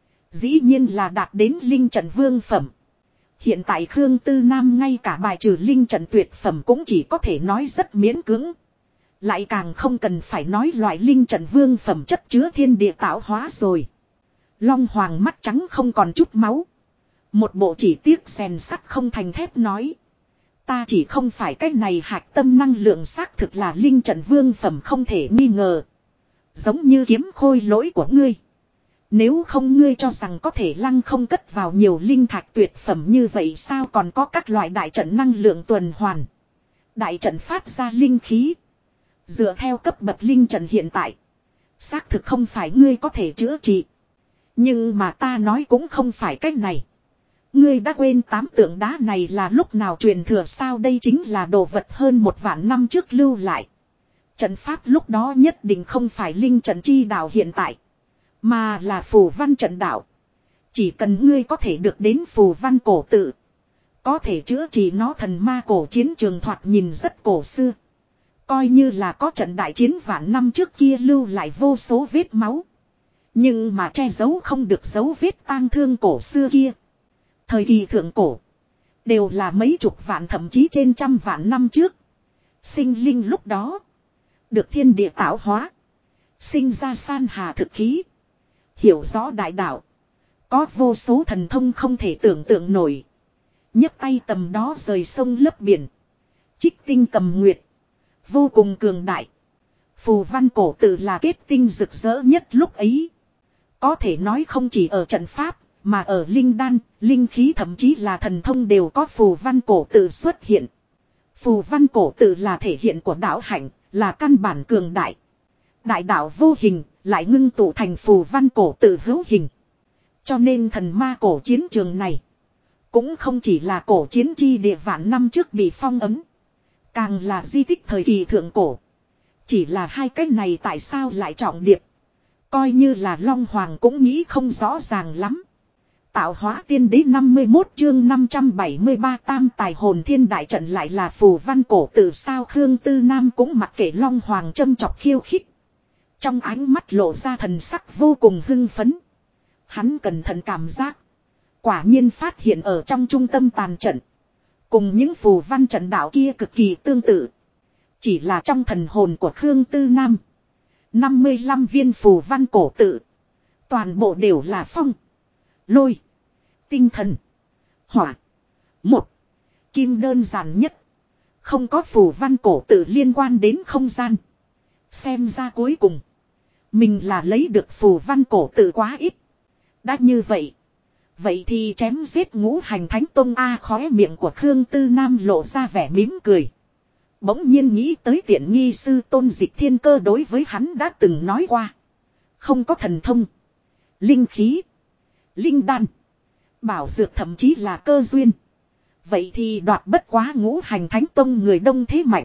Dĩ nhiên là đạt đến linh trận vương phẩm. Hiện tại Khương Tư Nam ngay cả bài trừ linh trận tuyệt phẩm cũng chỉ có thể nói rất miễn cưỡng. Lại càng không cần phải nói loại linh trận vương phẩm chất chứa thiên địa tạo hóa rồi. Long Hoàng mắt trắng không còn chút máu. Một bộ chỉ tiếc rèn sắt không thành thép nói. Ta chỉ không phải cái này hạch tâm năng lượng xác thực là linh trận vương phẩm không thể nghi ngờ. Giống như kiếm khôi lỗi của ngươi. Nếu không ngươi cho rằng có thể lăng không cất vào nhiều linh thạch tuyệt phẩm như vậy sao, còn có các loại đại trận năng lượng tuần hoàn. Đại trận phát ra linh khí. Dựa theo cấp bậc linh trận hiện tại. Xác thực không phải ngươi có thể chữa trị. Nhưng mà ta nói cũng không phải cách này. Ngươi đã quên 8 tượng đá này là lúc nào truyền thừa sao, đây chính là đồ vật hơn 1 vạn năm trước lưu lại. Trận pháp lúc đó nhất định không phải linh trận chi đạo hiện tại. Mà là phù văn trận đạo. Chỉ cần ngươi có thể được đến phù văn cổ tự. Có thể chữa trị nó. Thần ma cổ chiến trường thoạt nhìn rất cổ xưa. Coi như là có trận đại chiến vạn năm trước kia lưu lại vô số vết máu. Nhưng mà che giấu không được dấu vết tang thương cổ xưa kia. Thời kỳ thượng cổ. Đều là mấy chục vạn thậm chí trên trăm vạn năm trước. Sinh linh lúc đó. Được thiên địa tạo hóa. Sinh ra san hà thực khí. Hiểu rõ đại đạo. Có vô số thần thông không thể tưởng tượng nổi. nhấc tay tầm đó rời sông lấp biển. Trích tinh cầm nguyệt. Vô cùng cường đại. Phù văn cổ tự là kết tinh rực rỡ nhất lúc ấy. Có thể nói không chỉ ở trận pháp, mà ở linh đan, linh khí thậm chí là thần thông đều có phù văn cổ tự xuất hiện. Phù văn cổ tự là thể hiện của đạo hạnh, là căn bản cường đại. Đại đạo vô hình, lại ngưng tụ thành phù văn cổ tự hữu hình. Cho nên thần ma cổ chiến trường này, cũng không chỉ là cổ chiến chi địa vạn năm trước bị phong ấn. Càng là di tích thời kỳ thượng cổ. Chỉ là hai cái này tại sao lại trọng điệp. Coi như là Long Hoàng cũng nghĩ không rõ ràng lắm. Tạo hóa tiên đế 51 chương 573 tam tài hồn thiên đại trận lại là phù văn cổ tự sao Khương Tư Nam cũng mặc kệ Long Hoàng châm chọc khiêu khích. Trong ánh mắt lộ ra thần sắc vô cùng hưng phấn. Hắn cẩn thận cảm giác. Quả nhiên phát hiện ở trong trung tâm tàn trận. Cùng những phù văn trận đạo kia cực kỳ tương tự. Chỉ là trong thần hồn của Khương Tư Nam. 55 viên phù văn cổ tự. Toàn bộ đều là phong. Lôi. Tinh thần. Hỏa. Một. Kim đơn giản nhất. Không có phù văn cổ tự liên quan đến không gian. Xem ra cuối cùng. Mình là lấy được phù văn cổ tự quá ít. Đã như vậy. Vậy thì chém giết ngũ hành thánh tông A khóe miệng của Khương Tư Nam lộ ra vẻ mỉm cười. Bỗng nhiên nghĩ tới tiện nghi sư Tôn Dịch Thiên Cơ đối với hắn đã từng nói qua. Không có thần thông. Linh khí. Linh đan. Bảo dược thậm chí là cơ duyên. Vậy thì đoạt bất quá ngũ hành thánh tông người đông thế mạnh.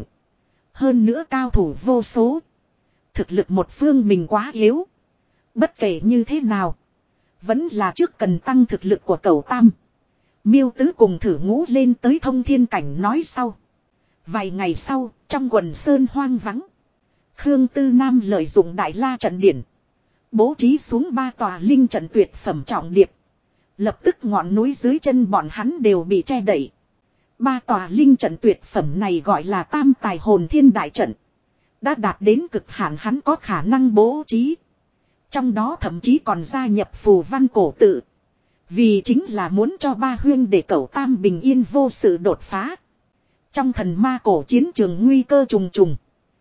Hơn nữa cao thủ vô số. Thực lực một phương mình quá yếu. Bất kể như thế nào. Vẫn là trước cần tăng thực lực của cẩu tam. Miêu tứ cùng thử ngũ lên tới thông thiên cảnh nói sau. Vài ngày sau, trong quần sơn hoang vắng. Khương Tư Nam lợi dụng đại la trận điển. Bố trí xuống 3 tòa linh trận tuyệt phẩm trọng điệp. Lập tức ngọn núi dưới chân bọn hắn đều bị che đậy. 3 tòa linh trận tuyệt phẩm này gọi là tam tài hồn thiên đại trận. Đã đạt đến cực hạn hắn có khả năng bố trí. Trong đó thậm chí còn gia nhập phù văn cổ tự. Vì chính là muốn cho ba huyên để cẩu tam bình yên vô sự đột phá. Trong thần ma cổ chiến trường nguy cơ trùng trùng.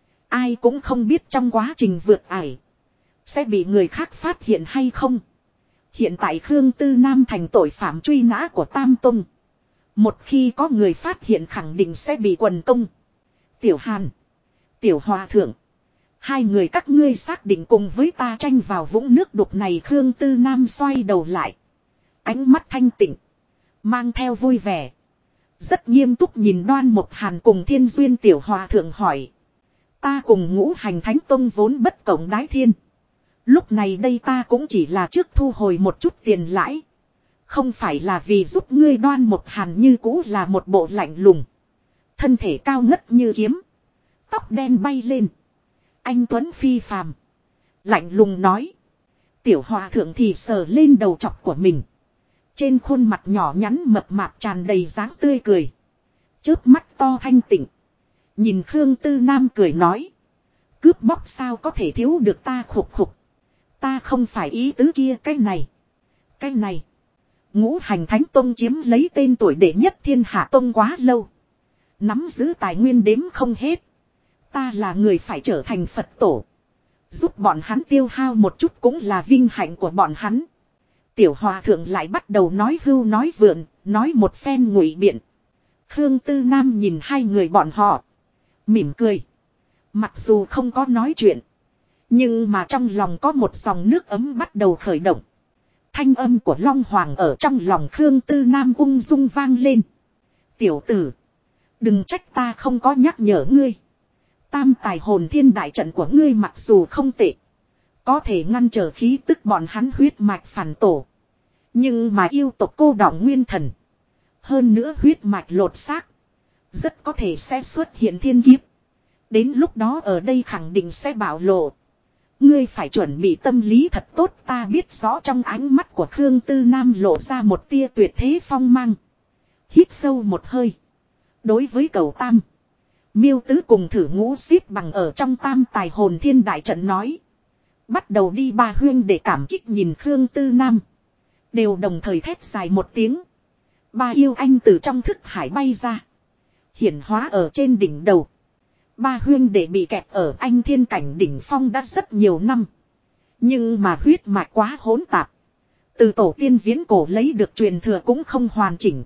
Ai cũng không biết trong quá trình vượt ải. Sẽ bị người khác phát hiện hay không. Hiện tại Khương Tư Nam thành tội phạm truy nã của Tam Tông. Một khi có người phát hiện khẳng định sẽ bị quần công. Tiểu Hàn. Tiểu Hòa Thượng. Hai người các ngươi xác định cùng với ta tranh vào vũng nước đục này. Khương Tư Nam xoay đầu lại. Ánh mắt thanh tịnh. Mang theo vui vẻ. Rất nghiêm túc nhìn Đoan Mộc Hàn cùng Thiên Duyên Tiểu Hòa Thượng hỏi. Ta cùng ngũ hành thánh tông vốn bất cộng đái thiên. Lúc này đây ta cũng chỉ là trước thu hồi một chút tiền lãi. Không phải là vì giúp ngươi. Đoan Mộc Hàn như cũ là một bộ lạnh lùng. Thân thể cao ngất như kiếm. Tóc đen bay lên. Anh Tuấn phi phàm. Lạnh lùng nói. Tiểu Hòa Thượng thì sờ lên đầu chọc của mình. Trên khuôn mặt nhỏ nhắn mập mạp tràn đầy dáng tươi cười. Chớp mắt to thanh tịnh. Nhìn Khương Tư Nam cười nói. Cướp bóc sao có thể thiếu được ta khục khục. Ta không phải ý tứ kia cái này. Cái này. Ngũ hành thánh tông chiếm lấy tên tuổi đệ nhất thiên hạ tông quá lâu. Nắm giữ tài nguyên đếm không hết. Ta là người phải trở thành Phật tổ. Giúp bọn hắn tiêu hao một chút cũng là vinh hạnh của bọn hắn. Tiểu Hòa Thượng lại bắt đầu nói hưu nói vượn, nói một phen ngụy biện. Khương Tư Nam nhìn hai người bọn họ. Mỉm cười. Mặc dù không có nói chuyện. Nhưng mà trong lòng có một dòng nước ấm bắt đầu khởi động. Thanh âm của Long Hoàng ở trong lòng Khương Tư Nam ung dung vang lên. Tiểu tử. Đừng trách ta không có nhắc nhở ngươi. Tam tài hồn thiên đại trận của ngươi mặc dù không tệ. Có thể ngăn trở khí tức bọn hắn huyết mạch phản tổ. Nhưng mà yêu tộc cô đọng nguyên thần. Hơn nữa huyết mạch lột xác. Rất có thể sẽ xuất hiện thiên kiếp. Đến lúc đó ở đây khẳng định sẽ bạo lộ. Ngươi phải chuẩn bị tâm lý thật tốt. Ta biết rõ trong ánh mắt của Khương Tư Nam lộ ra một tia tuyệt thế phong mang. Hít sâu một hơi. Đối với cầu tam. Miêu tứ cùng thử ngũ xếp bằng ở trong tam tài hồn thiên đại trận nói. Bắt đầu đi. Ba huyên để cảm kích nhìn Khương Tư Nam. Đều đồng thời thét dài một tiếng. Ba yêu anh từ trong thức hải bay ra. Hiển hóa ở trên đỉnh đầu. Ba huyên để bị kẹt ở anh thiên cảnh đỉnh phong đã rất nhiều năm. Nhưng mà huyết mạch quá hỗn tạp. Từ tổ tiên viễn cổ lấy được truyền thừa cũng không hoàn chỉnh.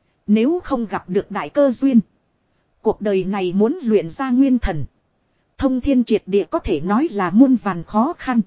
Nếu không gặp được đại cơ duyên. Cuộc đời này muốn luyện ra nguyên thần. Thông thiên triệt địa có thể nói là muôn vàn khó khăn.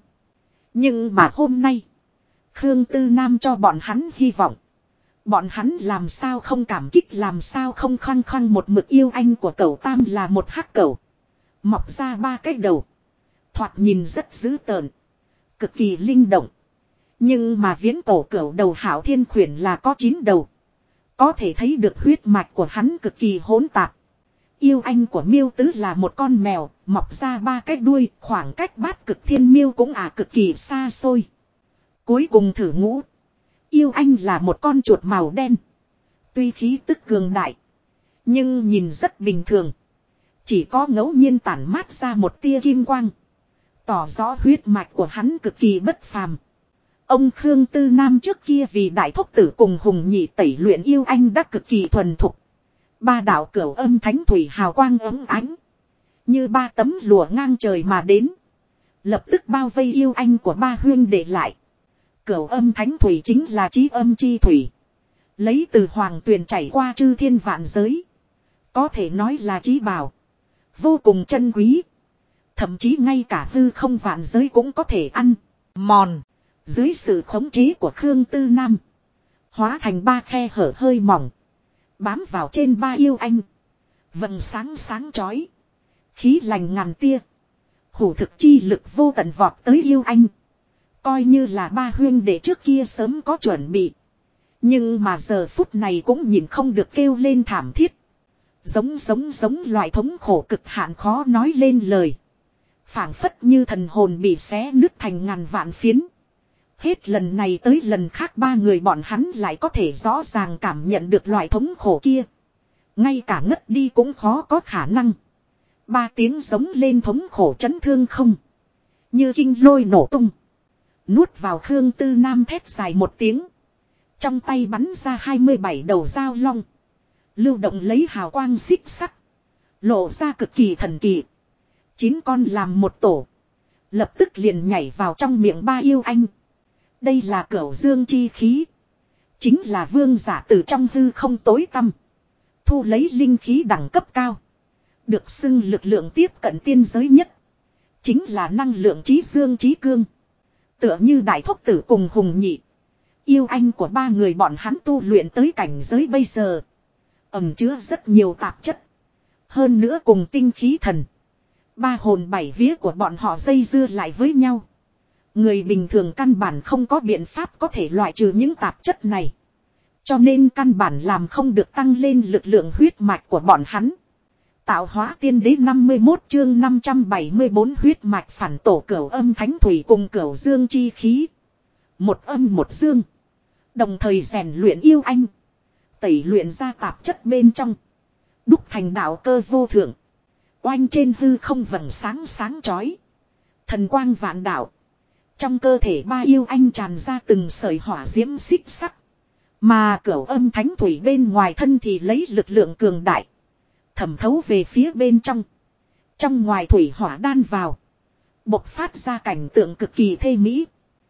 Nhưng mà hôm nay. Khương Tư Nam cho bọn hắn hy vọng. Bọn hắn làm sao không cảm kích, làm sao không khăng khăng một mực yêu anh của cậu tam là một hắc cẩu. Mọc ra ba cái đầu. Thoạt nhìn rất dữ tợn. Cực kỳ linh động. Nhưng mà viễn cổ cửu đầu Hạo Thiên Khuyển là có 9 đầu. Có thể thấy được huyết mạch của hắn cực kỳ hỗn tạp. Yêu anh của Miêu Tứ là một con mèo, mọc ra 3 cái đuôi, khoảng cách Bát Cực Thiên Miêu cũng cực kỳ xa xôi. Cuối cùng thử ngũ. Yêu anh là một con chuột màu đen. Tuy khí tức cường đại, nhưng nhìn rất bình thường. Chỉ có ngẫu nhiên tản mát ra một tia kim quang. Tỏ rõ huyết mạch của hắn cực kỳ bất phàm. Ông Khương Tư Nam trước kia vì đại thúc tử cùng Hùng Nhị tẩy luyện yêu anh đã cực kỳ thuần thục. 3 đạo cửu âm thánh thủy hào quang ấm ánh. Như 3 tấm lụa ngang trời mà đến. Lập tức bao vây yêu anh của 3 huyên đệ lại. Cửu âm thánh thủy chính là chí âm chi thủy. Lấy từ hoàng tuyền chảy qua chư thiên vạn giới. Có thể nói là chí bảo. Vô cùng chân quý. Thậm chí ngay cả hư không vạn giới cũng có thể ăn. Mòn. Dưới sự khống chế của Khương Tư Nam. Hóa thành 3 khe hở hơi mỏng. Bám vào trên 3 yêu anh. Vầng sáng sáng chói. Khí lành ngàn tia. Hủ thực chi lực vô tận vọt tới yêu anh. Coi như là 3 huyên đệ trước kia sớm có chuẩn bị. Nhưng mà giờ phút này cũng nhìn không được kêu lên thảm thiết. Giống loại thống khổ cực hạn khó nói lên lời. Phảng phất như thần hồn bị xé nứt thành ngàn vạn phiến. Hết lần này tới lần khác 3 người bọn hắn lại có thể rõ ràng cảm nhận được loại thống khổ kia. Ngay cả ngất đi cũng khó có khả năng. 3 tiếng giống lên thống khổ chấn thương không. Như kinh lôi nổ tung. Nuốt vào Khương Tư Nam thét dài một tiếng. Trong tay bắn ra 27 đầu dao long. Lưu động lấy hào quang xích sắc. Lộ ra cực kỳ thần kỳ. 9 con làm một tổ. Lập tức liền nhảy vào trong miệng 3 yêu anh. Đây là cửu dương chi khí. Chính là vương giả từ trong hư không tối tăm. Thu lấy linh khí đẳng cấp cao. Được xưng lực lượng tiếp cận tiên giới nhất. Chính là năng lượng chí dương chí cương. Tựa như đại thúc tử cùng Hùng Nhị. Yêu anh của 3 người bọn hắn tu luyện tới cảnh giới bây giờ. Ẩn chứa rất nhiều tạp chất. Hơn nữa cùng tinh khí thần. 3 hồn 7 vía của bọn họ dây dưa lại với nhau. Người bình thường căn bản không có biện pháp có thể loại trừ những tạp chất này. Cho nên căn bản làm không được tăng lên lực lượng huyết mạch của bọn hắn. Tạo hóa tiên đế 51 chương 574 huyết mạch phản tổ cửu âm thánh thủy cùng cửu dương chi khí. Một âm một dương. Đồng thời rèn luyện yêu anh. Tẩy luyện ra tạp chất bên trong. Đúc thành đạo cơ vô thượng. Oanh trên hư không vầng sáng sáng chói. Thần quang vạn đạo. Trong cơ thể 3 yêu anh tràn ra từng sợi hỏa diễm xích sắc. Mà cửu âm thánh thủy bên ngoài thân thì lấy lực lượng cường đại. Thẩm thấu về phía bên trong. Trong ngoài thủy hỏa đan vào. Bộc phát ra cảnh tượng cực kỳ thê mỹ.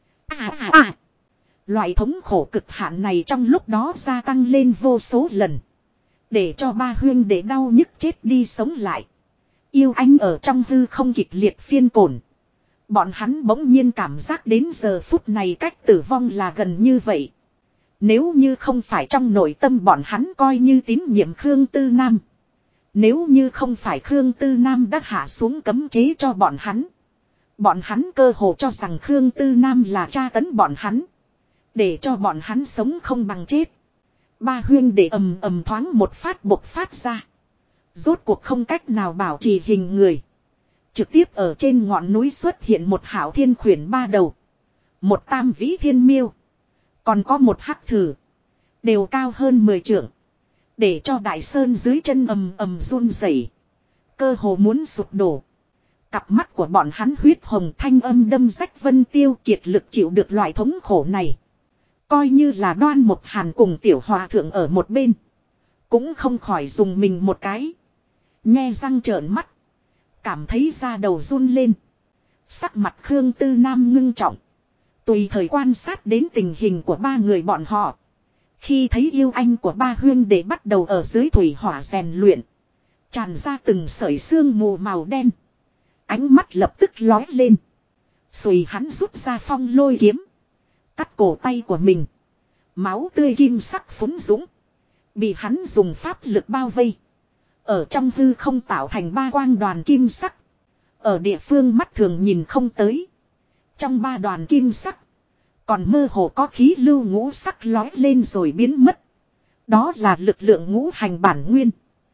Loại thống khổ cực hạn này trong lúc đó gia tăng lên vô số lần. Để cho 3 huyên để đau nhức chết đi sống lại. Yêu anh ở trong hư không kịch liệt phiên cổn. Bọn hắn bỗng nhiên cảm giác đến giờ phút này cách tử vong là gần như vậy. Nếu như không phải trong nội tâm bọn hắn coi như tín nhiệm Khương Tư Nam. Nếu như không phải Khương Tư Nam đã hạ xuống cấm chế cho bọn hắn. Bọn hắn cơ hồ cho rằng Khương Tư Nam là tra tấn bọn hắn. Để cho bọn hắn sống không bằng chết. 3 huyên để ầm ầm thoáng một phát bộc phát ra. Rốt cuộc không cách nào bảo trì hình người. Trực tiếp ở trên ngọn núi xuất hiện một Hạo Thiên Khuyển 3 đầu. Một Tam Vĩ Thiên Miêu. Còn có một Hắc Thử. Đều cao hơn 10 trượng. Để cho đại sơn dưới chân ầm ầm run rẩy, cơ hồ muốn sụp đổ. Cặp mắt của bọn hắn huyết hồng thanh âm đâm rách vân tiêu, kiệt lực chịu được loại thống khổ này. Coi như là Đoan Mộc Hàn cùng Tiểu Hòa Thượng ở một bên. Cũng không khỏi dùng mình một cái. Nhe răng trợn mắt. Cảm thấy da đầu run lên. Sắc mặt Khương Tư Nam ngưng trọng. Tùy thời quan sát đến tình hình của 3 người bọn họ. Khi thấy yêu anh của 3 huyên để bắt đầu ở dưới thủy hỏa rèn luyện. Tràn ra từng sợi sương mù màu đen. Ánh mắt lập tức lói lên. Xùi hắn rút ra phong lôi kiếm. Cắt cổ tay của mình. Máu tươi kim sắc phúng dũng. Bị hắn dùng pháp lực bao vây. Ở trong hư không tạo thành 3 quang đoàn kim sắc. Ở địa phương mắt thường nhìn không tới. Trong 3 đoàn kim sắc. còn mơ hồ có khí lưu ngũ sắc lói lên rồi biến mất. Đó là lực lượng ngũ hành bản nguyên.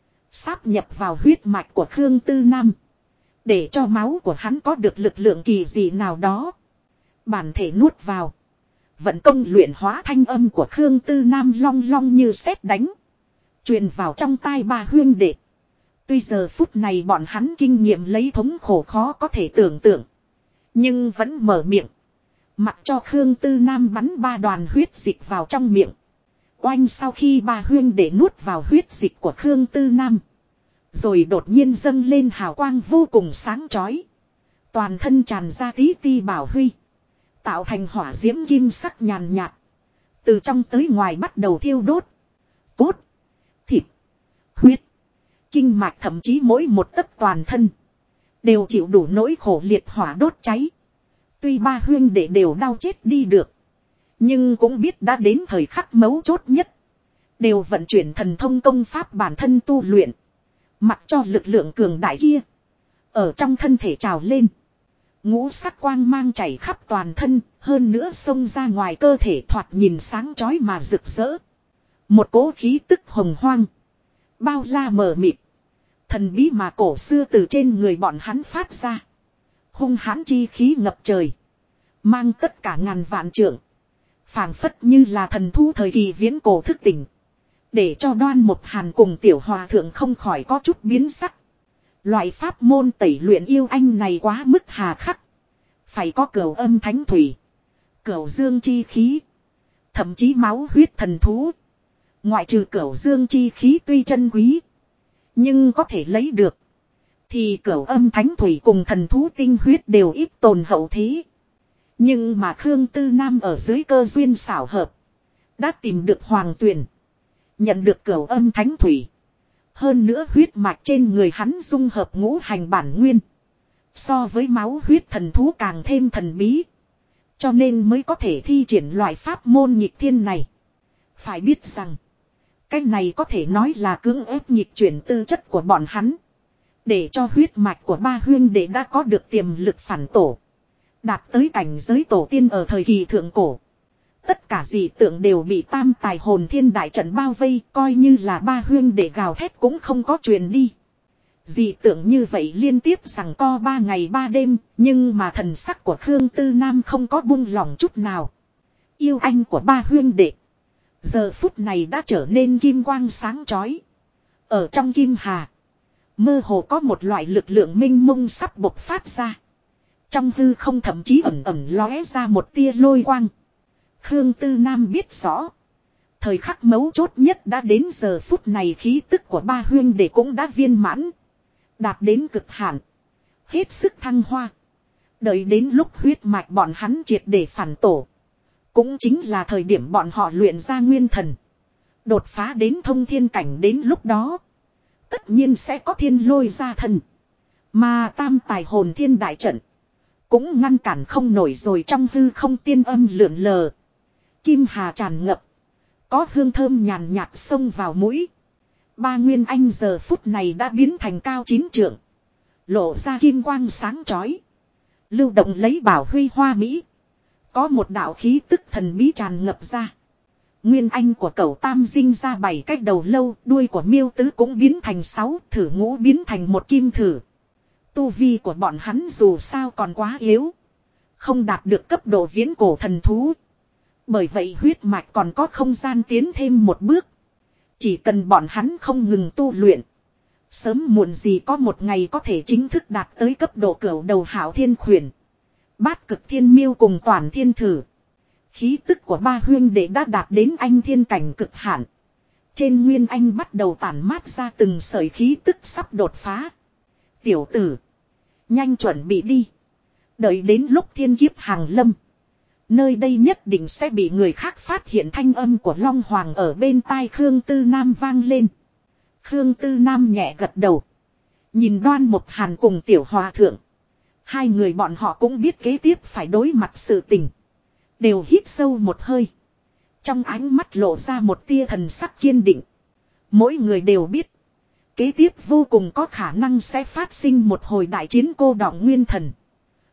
Sáp nhập vào huyết mạch của Khương Tư Nam. Để cho máu của hắn có được lực lượng kỳ dị nào đó. Bản thể nuốt vào. Vận công luyện hóa thanh âm của Khương Tư Nam long long như sét đánh. Truyền vào trong tai ba huyên đệ. Tuy giờ phút này bọn hắn kinh nghiệm lấy thống khổ khó có thể tưởng tượng. Nhưng vẫn mở miệng. Mặc cho Khương Tư Nam bắn 3 đoàn huyết dịch vào trong miệng. Oanh sau khi ba huyên đệ nuốt vào huyết dịch của Khương Tư Nam. Rồi đột nhiên dâng lên hào quang vô cùng sáng chói. Toàn thân tràn ra tí ti bảo huy. Tạo thành hỏa diễm kim sắc nhàn nhạt. Từ trong tới ngoài bắt đầu thiêu đốt. Cốt. Thịt. Huyết. Kinh mạch thậm chí mỗi một tấc toàn thân. Đều chịu đủ nỗi khổ liệt hỏa đốt cháy. Tuy ba huyên đệ đều đau chết đi được. Nhưng cũng biết đã đến thời khắc mấu chốt nhất. Đều vận chuyển thần thông công pháp bản thân tu luyện. Mặc cho lực lượng cường đại kia. Ở trong thân thể trào lên. Ngũ sắc quang mang chảy khắp toàn thân. Hơn nữa xông ra ngoài cơ thể thoạt nhìn sáng chói mà rực rỡ. Một cỗ khí tức hồng hoang. Bao la mờ mịt. Thần bí mà cổ xưa từ trên người bọn hắn phát ra. Hung hãn chi khí ngập trời. Mang tất cả ngàn vạn trượng. Phảng phất như là thần thú thời kỳ viễn cổ thức tỉnh. Để cho Đoan Một Hàn cùng tiểu hòa thượng không khỏi có chút biến sắc. Loại pháp môn tẩy luyện yêu anh này quá mức hà khắc. Phải có cửu âm thánh thủy. Cửu dương chi khí. Thậm chí máu huyết thần thú. Ngoại trừ cửu dương chi khí tuy chân quý. Nhưng có thể lấy được. Thì cửu âm thánh thủy cùng thần thú tinh huyết đều ít tồn hậu thế. Nhưng mà Khương Tư Nam ở dưới cơ duyên xảo hợp. Đã tìm được hoàng tuyền. Nhận được cửu âm thánh thủy. Hơn nữa huyết mạch trên người hắn dung hợp ngũ hành bản nguyên. So với máu huyết thần thú càng thêm thần bí. Cho nên mới có thể thi triển loại pháp môn nghịch thiên này. Phải biết rằng. Cái này có thể nói là cưỡng ép nghịch chuyển tư chất của bọn hắn. Để cho huyết mạch của ba huyên đệ đã có được tiềm lực phản tổ. Đạt tới cảnh giới tổ tiên ở thời kỳ thượng cổ. Tất cả dị tượng đều bị tam tài hồn thiên đại trận bao vây. Coi như là ba huyên đệ gào thét cũng không có truyền đi. Dị tượng như vậy liên tiếp rằng co 3 ngày 3 đêm. Nhưng mà thần sắc của Khương Tư Nam không có buông lỏng chút nào. Yêu anh của ba huyên đệ. Giờ phút này đã trở nên kim quang sáng chói. Ở trong kim hà. Mơ hồ có một loại lực lượng minh mông sắp bộc phát ra. Trong hư không thậm chí ẩn ẩn lóe ra một tia lôi quang. Khương Tư Nam biết rõ. Thời khắc mấu chốt nhất đã đến giờ phút này khí tức của ba huyên đệ cũng đã viên mãn. Đạt đến cực hạn. Hết sức thăng hoa. Đợi đến lúc huyết mạch bọn hắn triệt để phản tổ. Cũng chính là thời điểm bọn họ luyện ra nguyên thần. Đột phá đến thông thiên cảnh đến lúc đó. Tất nhiên sẽ có thiên lôi ra thân. Mà tam tài hồn thiên đại trận. Cũng ngăn cản không nổi rồi trong hư không tiên âm lượn lờ. Kim hà tràn ngập. Có hương thơm nhàn nhạt xông vào mũi. Ba Nguyên Anh giờ phút này đã biến thành cao 9 trượng. Lộ ra kim quang sáng chói. Lưu động lấy bảo huy hoa mỹ. Có một đạo khí tức thần bí tràn ngập ra. Nguyên Anh của cẩu tam dinh ra 7 cách đầu lâu. Đuôi của miêu tứ cũng biến thành 6. Thử ngũ biến thành một kim thử. Tu vi của bọn hắn dù sao còn quá yếu. Không đạt được cấp độ viễn cổ thần thú. Bởi vậy huyết mạch còn có không gian tiến thêm một bước. Chỉ cần bọn hắn không ngừng tu luyện. Sớm muộn gì có một ngày có thể chính thức đạt tới cấp độ cửu đầu hảo thiên khuyển. Bát cực thiên miêu cùng toàn thiên thử. Khí tức của ba huyên đệ đã đạt đến anh thiên cảnh cực hạn. Trên Nguyên Anh bắt đầu tản mát ra từng sợi khí tức sắp đột phá. Tiểu tử. Nhanh chuẩn bị đi. Đợi đến lúc thiên kiếp hàng lâm. Nơi đây nhất định sẽ bị người khác phát hiện thanh âm của Long Hoàng ở bên tai Khương Tư Nam vang lên. Khương Tư Nam nhẹ gật đầu. Nhìn Đoan Một Hàn cùng tiểu hòa thượng. Hai người bọn họ cũng biết kế tiếp phải đối mặt sự tình. Đều hít sâu một hơi. Trong ánh mắt lộ ra một tia thần sắc kiên định. Mỗi người đều biết. Kế tiếp vô cùng có khả năng sẽ phát sinh một hồi đại chiến cô đọng nguyên thần.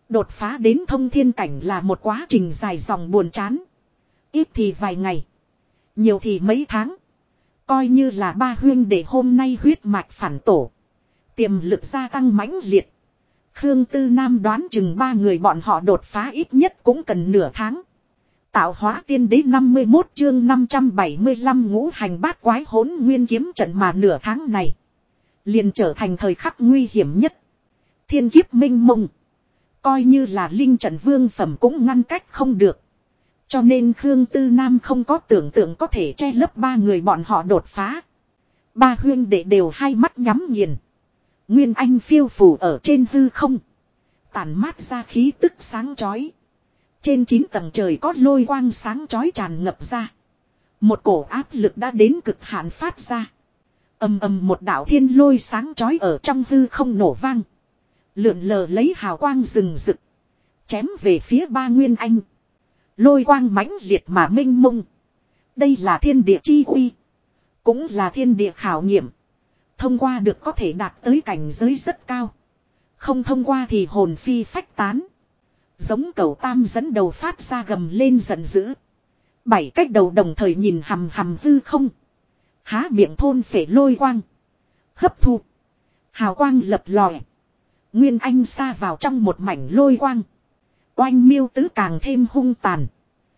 Đột phá đến thông thiên cảnh là một quá trình dài dòng buồn chán. Ít thì vài ngày. Nhiều thì mấy tháng. Coi như là ba huyên để hôm nay huyết mạch phản tổ. Tiềm lực gia tăng mãnh liệt. Khương Tư Nam đoán chừng ba người bọn họ đột phá ít nhất cũng cần nửa tháng. Tạo hóa tiên đế 51 chương 575 ngũ hành bát quái hỗn nguyên kiếm trận mà nửa tháng này. Liền trở thành thời khắc nguy hiểm nhất. Thiên kiếp minh mông. Coi như là linh trận vương phẩm cũng ngăn cách không được. Cho nên Khương Tư Nam không có tưởng tượng có thể che lấp ba người bọn họ đột phá. Ba huyên đệ đều hai mắt nhắm nghiền. Nguyên Anh phiêu phù ở trên hư không. Tản mát ra khí tức sáng chói. Trên 9 tầng trời có lôi quang sáng chói tràn ngập ra. Một cổ áp lực đã đến cực hạn phát ra. Ầm ầm một đạo thiên lôi sáng chói ở trong hư không nổ vang. Lượn lờ lấy hào quang rừng rực. Chém về phía ba Nguyên Anh. Lôi quang mãnh liệt mà minh mông. Đây là thiên địa chi uy. Cũng là thiên địa khảo nghiệm. Thông qua được có thể đạt tới cảnh giới rất cao. Không thông qua thì hồn phi phách tán. Giống cầu tam dẫn đầu phát ra gầm lên giận dữ. 7 cách đầu đồng thời nhìn hằm hằm hư không. Há miệng thôn phệ lôi quang. Hấp thu. Hào quang lập lòe. Nguyên Anh xa vào trong một mảnh lôi quang. Oanh miêu tứ càng thêm hung tàn.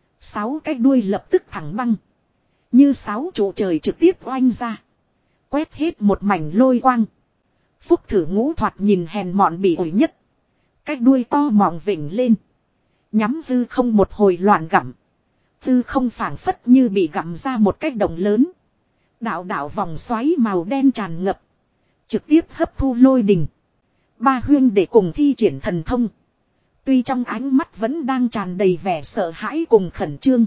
6 cái đuôi lập tức thẳng băng. Như 6 trụ trời trực tiếp oanh ra. Quét hết một mảnh lôi quang. Phúc thử ngũ thoạt nhìn hèn mọn bị ổi nhất. Cái đuôi to mọng vỉnh lên. Nhắm hư không một hồi loạn gặm. Hư không phảng phất như bị gặm ra một cái động lớn. Đạo đạo vòng xoáy màu đen tràn ngập. Trực tiếp hấp thu lôi đình. Ba huyên để cùng thi triển thần thông. Tuy trong ánh mắt vẫn đang tràn đầy vẻ sợ hãi cùng khẩn trương.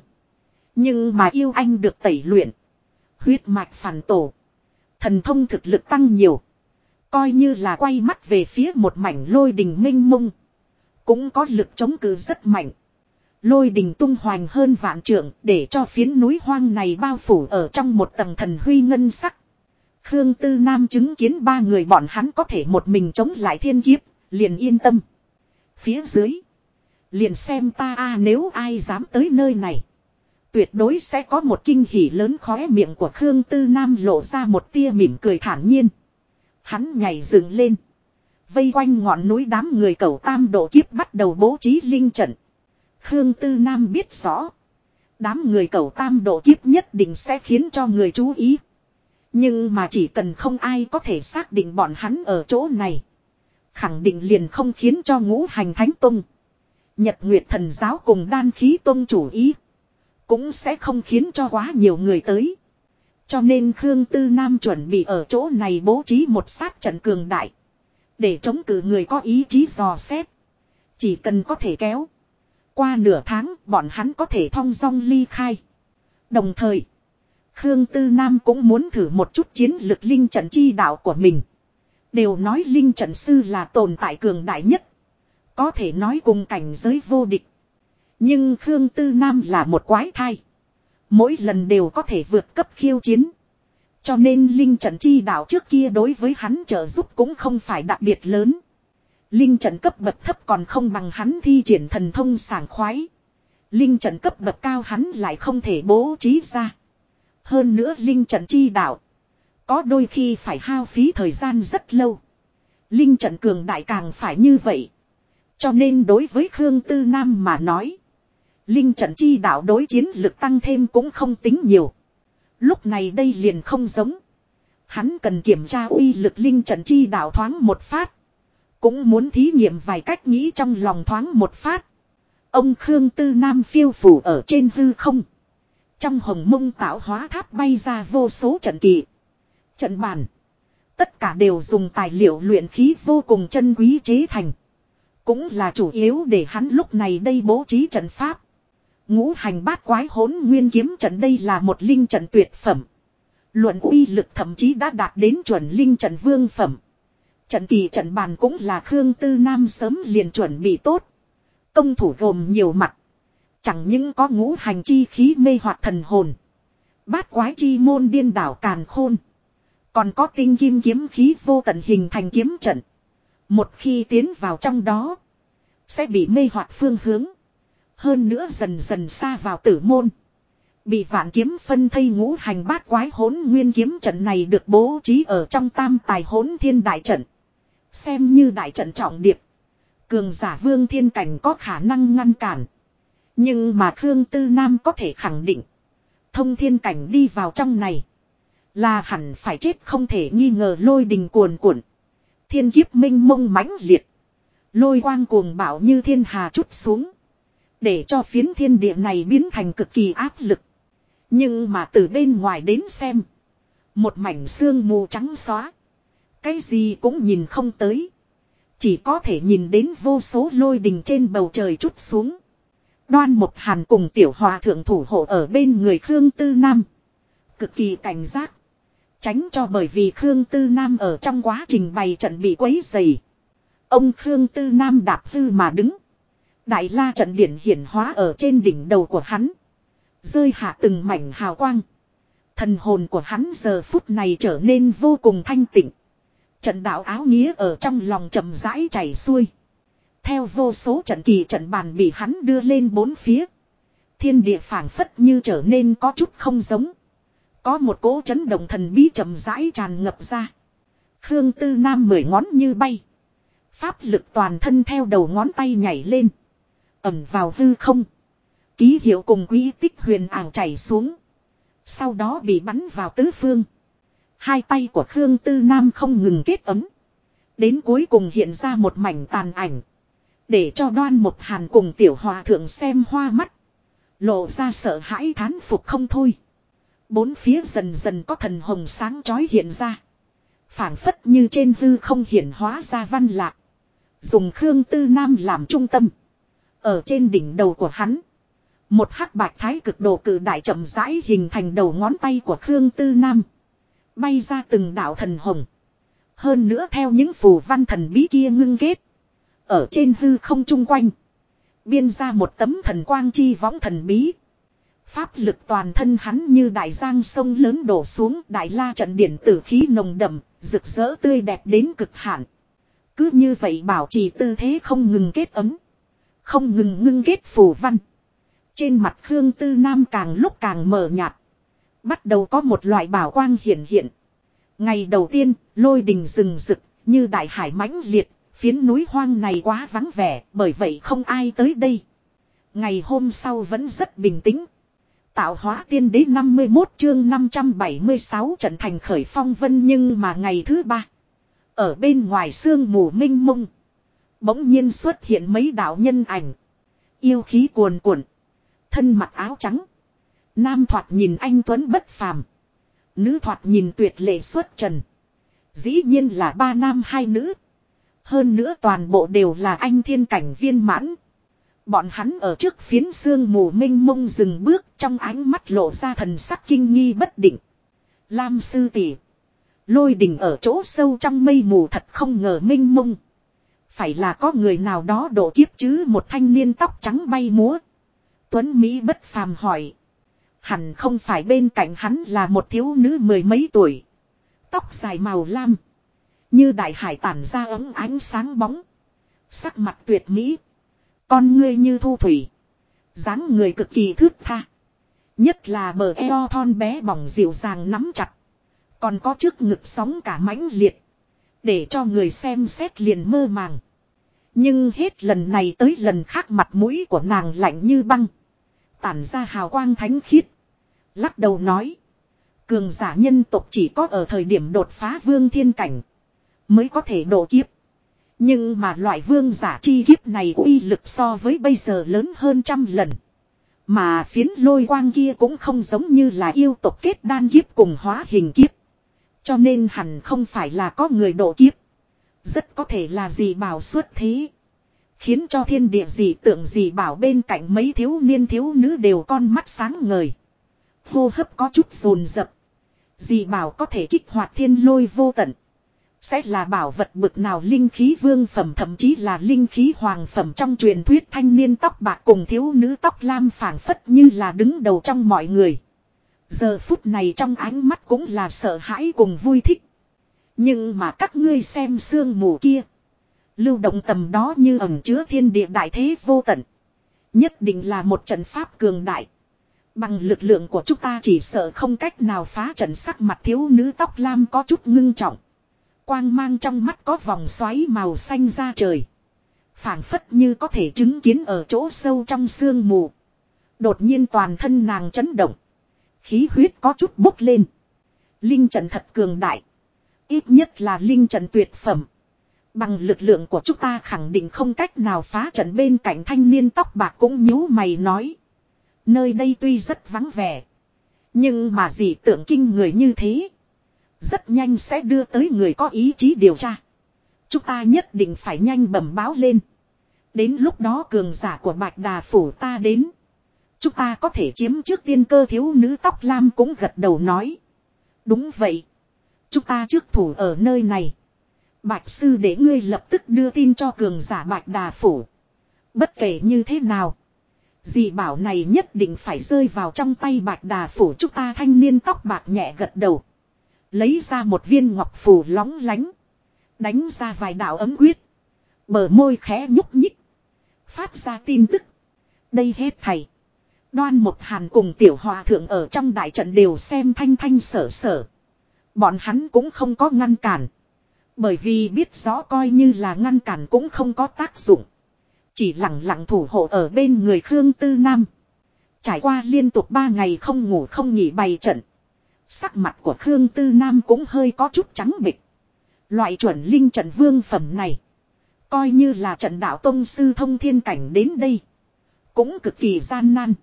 Nhưng mà yêu anh được tẩy luyện. Huyết mạch phản tổ. Thần thông thực lực tăng nhiều. Coi như là quay mắt về phía một mảnh lôi đình minh mông. Cũng có lực chống cự rất mạnh. Lôi đình tung hoành hơn vạn trượng để cho phiến núi hoang này bao phủ ở trong một tầng thần huy ngân sắc. Khương Tư Nam chứng kiến ba người bọn hắn có thể một mình chống lại thiên kiếp, liền yên tâm. Phía dưới. Liền xem ta nếu ai dám tới nơi này. Tuyệt đối sẽ có một kinh hỉ lớn khóe miệng của Khương Tư Nam lộ ra một tia mỉm cười thản nhiên. Hắn nhảy dựng lên. Vây quanh ngọn núi đám người cầu tam độ kiếp bắt đầu bố trí linh trận. Khương Tư Nam biết rõ. Đám người cầu tam độ kiếp nhất định sẽ khiến cho người chú ý. Nhưng mà chỉ cần không ai có thể xác định bọn hắn ở chỗ này. Khẳng định liền không khiến cho ngũ hành thánh tông. Nhật Nguyệt thần giáo cùng đan khí tông chủ ý. Cũng sẽ không khiến cho quá nhiều người tới. Cho nên Khương Tư Nam chuẩn bị ở chỗ này bố trí một sát trận cường đại. Để chống cự người có ý chí dò xét. Chỉ cần có thể kéo. Qua nửa tháng bọn hắn có thể thong dong ly khai. Đồng thời. Khương Tư Nam cũng muốn thử một chút chiến lực linh trận chi đạo của mình. Đều nói linh trận sư là tồn tại cường đại nhất. Có thể nói cùng cảnh giới vô địch. Nhưng Khương Tư Nam là một quái thai. Mỗi lần đều có thể vượt cấp khiêu chiến. Cho nên linh trận chi đạo trước kia đối với hắn trợ giúp cũng không phải đặc biệt lớn. Linh trận cấp bậc thấp còn không bằng hắn thi triển thần thông sảng khoái. Linh trận cấp bậc cao hắn lại không thể bố trí ra. Hơn nữa linh trận chi đạo. Có đôi khi phải hao phí thời gian rất lâu. Linh trận cường đại càng phải như vậy. Cho nên đối với Khương Tư Nam mà nói. Linh trận chi đạo đối chiến lực tăng thêm cũng không tính nhiều. Lúc này đây liền không giống. Hắn cần kiểm tra uy lực linh trận chi đạo thoáng một phát. Cũng muốn thí nghiệm vài cách nghĩ trong lòng thoáng một phát. Ông Khương Tư Nam phiêu phủ ở trên hư không. Trong hồng mông tạo hóa tháp bay ra vô số trận kỳ. Trận bàn. Tất cả đều dùng tài liệu luyện khí vô cùng chân quý chế thành. Cũng là chủ yếu để hắn lúc này đây bố trí trận pháp. Ngũ hành bát quái hỗn nguyên kiếm trận đây là một linh trận tuyệt phẩm. Luận uy lực thậm chí đã đạt đến chuẩn linh trận vương phẩm. Trận kỳ trận bàn cũng là Khương Tư Nam sớm liền chuẩn bị tốt. Công thủ gồm nhiều mặt. Chẳng những có ngũ hành chi khí mê hoặc thần hồn. Bát quái chi môn điên đảo càn khôn. Còn có tinh kim kiếm khí vô tận hình thành kiếm trận. Một khi tiến vào trong đó. sẽ bị mê hoặc phương hướng. Hơn nữa dần dần xa vào tử môn. Bị vạn kiếm phân thây ngũ hành bát quái hỗn nguyên kiếm trận này được bố trí ở trong tam tài hỗn thiên đại trận. Xem như đại trận trọng điệp. Cường giả vương thiên cảnh có khả năng ngăn cản. Nhưng mà Khương Tư Nam có thể khẳng định. Thông thiên cảnh đi vào trong này. Là hẳn phải chết không thể nghi ngờ. Lôi đình cuồn cuộn. Thiên kiếp minh mông mãnh liệt. Lôi quang cuồng bạo như thiên hà trút xuống. Để cho phiến thiên địa này biến thành cực kỳ áp lực. Nhưng mà từ bên ngoài đến xem. Một mảnh sương mù trắng xóa. Cái gì cũng nhìn không tới. Chỉ có thể nhìn đến vô số lôi đình trên bầu trời trút xuống. Đoan Mục Hàn cùng tiểu hòa thượng thủ hộ ở bên người Khương Tư Nam. Cực kỳ cảnh giác. Tránh cho bởi vì Khương Tư Nam ở trong quá trình bày trận bị quấy rầy. Ông Khương Tư Nam đạp hư mà đứng. Đại la trận điển hiển hóa ở trên đỉnh đầu của hắn. Rơi hạ từng mảnh hào quang. Thần hồn của hắn giờ phút này trở nên vô cùng thanh tịnh. Trận đạo áo nghĩa ở trong lòng chậm rãi chảy xuôi. Theo vô số trận kỳ trận bàn bị hắn đưa lên bốn phía. Thiên địa phảng phất như trở nên có chút không giống. Có một cỗ chấn động thần bí chậm rãi tràn ngập ra. Khương Tư Nam 10 ngón như bay. Pháp lực toàn thân theo đầu ngón tay nhảy lên. Ẩm vào hư không. Ký hiệu cùng quý tích huyền ảo chảy xuống. Sau đó bị bắn vào tứ phương. Hai tay của Khương Tư Nam không ngừng kết ấm. Đến cuối cùng hiện ra một mảnh tàn ảnh. Để cho Đoan Mục Hàn cùng tiểu hòa thượng xem hoa mắt. Lộ ra sợ hãi thán phục không thôi. Bốn phía dần dần có thần hồng sáng chói hiện ra. Phảng phất như trên hư không hiển hóa ra văn lạc. Dùng Khương Tư Nam làm trung tâm. Ở trên đỉnh đầu của hắn. Một hắc bạch thái cực độ cử đại chậm rãi hình thành đầu ngón tay của Khương Tư Nam. Bay ra từng đạo thần hồng. Hơn nữa theo những phù văn thần bí kia ngưng kết. Ở trên hư không chung quanh. Biên ra một tấm thần quang chi võng thần bí. Pháp lực toàn thân hắn như đại giang sông lớn đổ xuống. Đại la trận điển tử khí nồng đậm. Rực rỡ tươi đẹp đến cực hạn. Cứ như vậy bảo trì tư thế không ngừng kết ấm. Không ngừng ngưng kết phù văn. Trên mặt Khương Tư Nam càng lúc càng mờ nhạt. Bắt đầu có một loại bảo quang hiện hiện. Ngày đầu tiên, lôi đình rừng rực, như đại hải mãnh liệt, phiến núi hoang này quá vắng vẻ, bởi vậy không ai tới đây. Ngày hôm sau vẫn rất bình tĩnh. Tạo hóa tiên đế 51 chương 576 trận thành khởi phong vân nhưng mà ngày thứ ba. Ở bên ngoài sương mù minh mông. Bỗng nhiên xuất hiện mấy đạo nhân ảnh. Yêu khí cuồn cuộn. Thân mặc áo trắng. Nam thoạt nhìn anh tuấn bất phàm. Nữ thoạt nhìn tuyệt lệ xuất trần. Dĩ nhiên là 3 nam 2 nữ. Hơn nữa toàn bộ đều là anh thiên cảnh viên mãn. Bọn hắn ở trước phiến sương mù minh mông dừng bước trong ánh mắt lộ ra thần sắc kinh nghi bất định. Lam sư tỷ. Lôi đình ở chỗ sâu trong mây mù thật không ngờ minh mông. Phải là có người nào đó độ kiếp chứ một thanh niên tóc trắng bay múa. Tuấn Mỹ bất phàm hỏi. Hẳn không phải bên cạnh hắn là một thiếu nữ 10 mấy tuổi. Tóc dài màu lam. Như đại hải tản ra ấm ánh sáng bóng. Sắc mặt tuyệt mỹ. Con ngươi như thu thủy. Dáng người cực kỳ thướt tha. Nhất là bờ eo thon bé bỏng dịu dàng nắm chặt. Còn có trước ngực sóng cả mãnh liệt. Để cho người xem xét liền mơ màng. Nhưng hết lần này tới lần khác mặt mũi của nàng lạnh như băng. Tản ra hào quang thánh khiết. Lắc đầu nói. Cường giả nhân tộc chỉ có ở thời điểm đột phá vương thiên cảnh. Mới có thể độ kiếp. Nhưng mà loại vương giả chi kiếp này uy lực so với bây giờ lớn hơn 100 lần. Mà phiến lôi quang kia cũng không giống như là yêu tộc kết đan kiếp cùng hóa hình kiếp. Cho nên hẳn không phải là có người độ kiếp. Rất có thể là gì bảo xuất thế. Khiến cho thiên địa gì tưởng gì bảo bên cạnh mấy thiếu niên thiếu nữ đều con mắt sáng ngời. Hô hấp có chút dồn dập. Dì bảo có thể kích hoạt thiên lôi vô tận. Sẽ là bảo vật bực nào linh khí vương phẩm thậm chí là linh khí hoàng phẩm trong truyền thuyết thanh niên tóc bạc cùng thiếu nữ tóc lam phảng phất như là đứng đầu trong mọi người. Giờ phút này trong ánh mắt cũng là sợ hãi cùng vui thích. Nhưng mà các ngươi xem sương mù kia. Lưu động tầm đó như ẩn chứa thiên địa đại thế vô tận. Nhất định là một trận pháp cường đại. Bằng lực lượng của chúng ta chỉ sợ không cách nào phá trận. Sắc mặt thiếu nữ tóc lam có chút ngưng trọng. Quang mang trong mắt có vòng xoáy màu xanh ra trời. Phảng phất như có thể chứng kiến ở chỗ sâu trong sương mù. Đột nhiên toàn thân nàng chấn động. Khí huyết có chút bốc lên. Linh trận thật cường đại. Ít nhất là linh trận tuyệt phẩm. Bằng lực lượng của chúng ta khẳng định không cách nào phá trận. Bên cạnh thanh niên tóc bạc cũng nhíu mày nói. Nơi đây tuy rất vắng vẻ. Nhưng mà dị tượng kinh người như thế. Rất nhanh sẽ đưa tới người có ý chí điều tra. Chúng ta nhất định phải nhanh bẩm báo lên. Đến lúc đó cường giả của Bạch Đà Phủ ta đến. Chúng ta có thể chiếm trước tiên cơ. Thiếu nữ tóc lam cũng gật đầu nói. Đúng vậy. Chúng ta trước thủ ở nơi này. Bạch sư để ngươi lập tức đưa tin cho cường giả Bạch Đà Phủ. Bất kể như thế nào. Dị bảo này nhất định phải rơi vào trong tay Bạch Đà Phủ. Chúng ta thanh niên tóc bạc nhẹ gật đầu. Lấy ra một viên ngọc phù lóng lánh. Đánh ra vài đạo ấm quyết. Bờ môi khẽ nhúc nhích. Phát ra tin tức. Đây hết thầy. Đoan Mộc Hàn cùng Tiểu Hòa Thượng ở trong đại trận đều xem thanh thanh sở sở. Bọn hắn cũng không có ngăn cản. Bởi vì biết rõ coi như là ngăn cản cũng không có tác dụng. Chỉ lặng lặng thủ hộ ở bên người Khương Tư Nam. Trải qua liên tục 3 ngày không ngủ không nghỉ bày trận. Sắc mặt của Khương Tư Nam cũng hơi có chút trắng bệch. Loại chuẩn linh trận vương phẩm này. Coi như là trận đạo tông sư thông thiên cảnh đến đây. Cũng cực kỳ gian nan.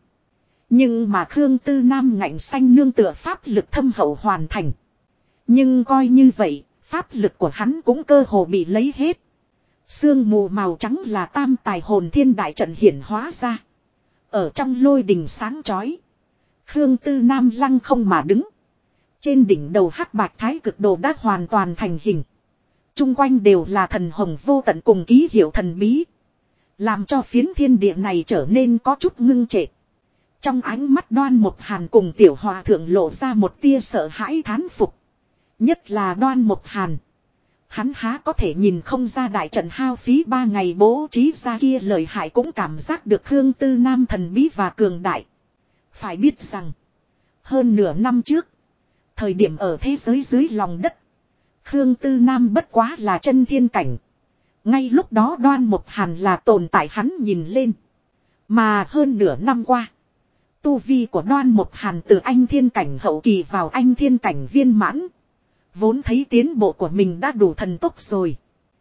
Nhưng mà Khương Tư Nam ngạnh xanh nương tựa pháp lực thâm hậu hoàn thành. Nhưng coi như vậy, pháp lực của hắn cũng cơ hồ bị lấy hết. Sương mù màu trắng là tam tài hồn thiên đại trận hiển hóa ra. Ở trong lôi đình sáng chói. Khương Tư Nam lăng không mà đứng. Trên đỉnh đầu hắc bạch thái cực đồ đã hoàn toàn thành hình. Trung quanh đều là thần hồng vô tận cùng ký hiệu thần bí. Làm cho phiến thiên địa này trở nên có chút ngưng trệ. Trong ánh mắt Đoan Mộc Hàn cùng Tiểu Hòa Thượng lộ ra một tia sợ hãi thán phục. Nhất là Đoan Mộc Hàn. Hắn há có thể nhìn không ra đại trận hao phí 3 ngày bố trí ra kia lợi hại cũng cảm giác được Khương Tư Nam thần bí và cường đại. Phải biết rằng. Hơn nửa năm trước. Thời điểm ở thế giới dưới lòng đất. Khương Tư Nam bất quá là chân thiên cảnh. Ngay lúc đó Đoan Mộc Hàn là tồn tại hắn nhìn lên. Mà hơn nửa năm qua. Tu vi của Đoan Mộc Hàn từ anh thiên cảnh hậu kỳ vào anh thiên cảnh viên mãn. Vốn thấy tiến bộ của mình đã đủ thần tốc rồi.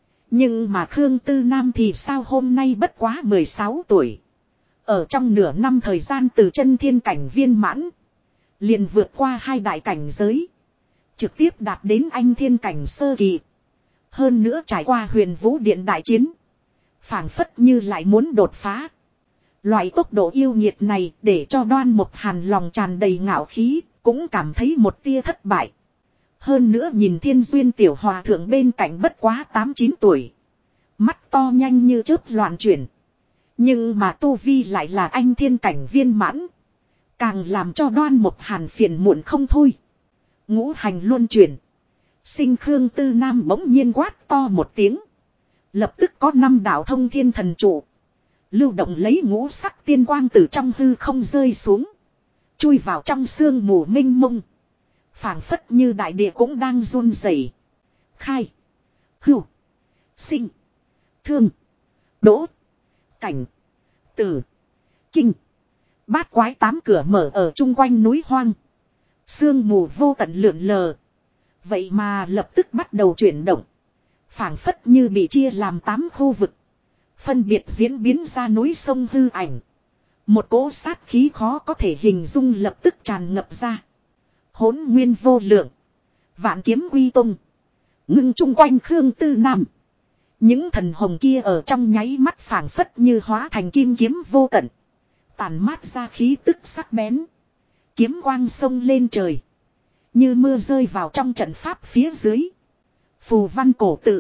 Nhưng mà Khương Tư Nam thì sao hôm nay bất quá 16 tuổi. Ở trong nửa năm thời gian từ chân thiên cảnh viên mãn. Liền vượt qua 2 đại cảnh giới. Trực tiếp đạt đến anh thiên cảnh sơ kỳ. Hơn nữa trải qua Huyền Vũ Điện đại chiến. Phảng phất như lại muốn đột phá. Loại tốc độ yêu nghiệt này để cho Đoan Mộc Hàn lòng tràn đầy ngạo khí. Cũng cảm thấy một tia thất bại. Hơn nữa nhìn Thiên Duyên Tiểu Hòa Thượng bên cạnh bất quá 8-9 tuổi. Mắt to nhanh như chớp loạn chuyển. Nhưng mà tu vi lại là anh thiên cảnh viên mãn. Càng làm cho Đoan Mộc Hàn phiền muộn không thôi. Ngũ hành luân chuyển. Sinh Khương Tư Nam bỗng nhiên quát to một tiếng. Lập tức có 5 đạo thông thiên thần trụ. Lưu động lấy ngũ sắc tiên quang từ trong hư không rơi xuống. Chui vào trong sương mù mênh mông. Phảng phất như đại địa cũng đang run rẩy. Khai. Hưu. Sinh. Thương. Đỗ. Cảnh. Tử. Kinh. Bát quái 8 cửa mở ở chung quanh núi hoang. Sương mù vô tận lượn lờ. Vậy mà lập tức bắt đầu chuyển động. Phảng phất như bị chia làm 8 khu vực. Phân biệt diễn biến ra núi sông hư ảnh. Một cỗ sát khí khó có thể hình dung lập tức tràn ngập ra. Hỗn nguyên vô lượng. Vạn kiếm quy tung. Ngưng chung quanh Khương Tư Nam. Những thần hồng kia ở trong nháy mắt phảng phất như hóa thành kim kiếm vô tận. Tàn mát ra khí tức sắc bén. Kiếm quang sông lên trời. Như mưa rơi vào trong trận pháp phía dưới. Phù văn cổ tự.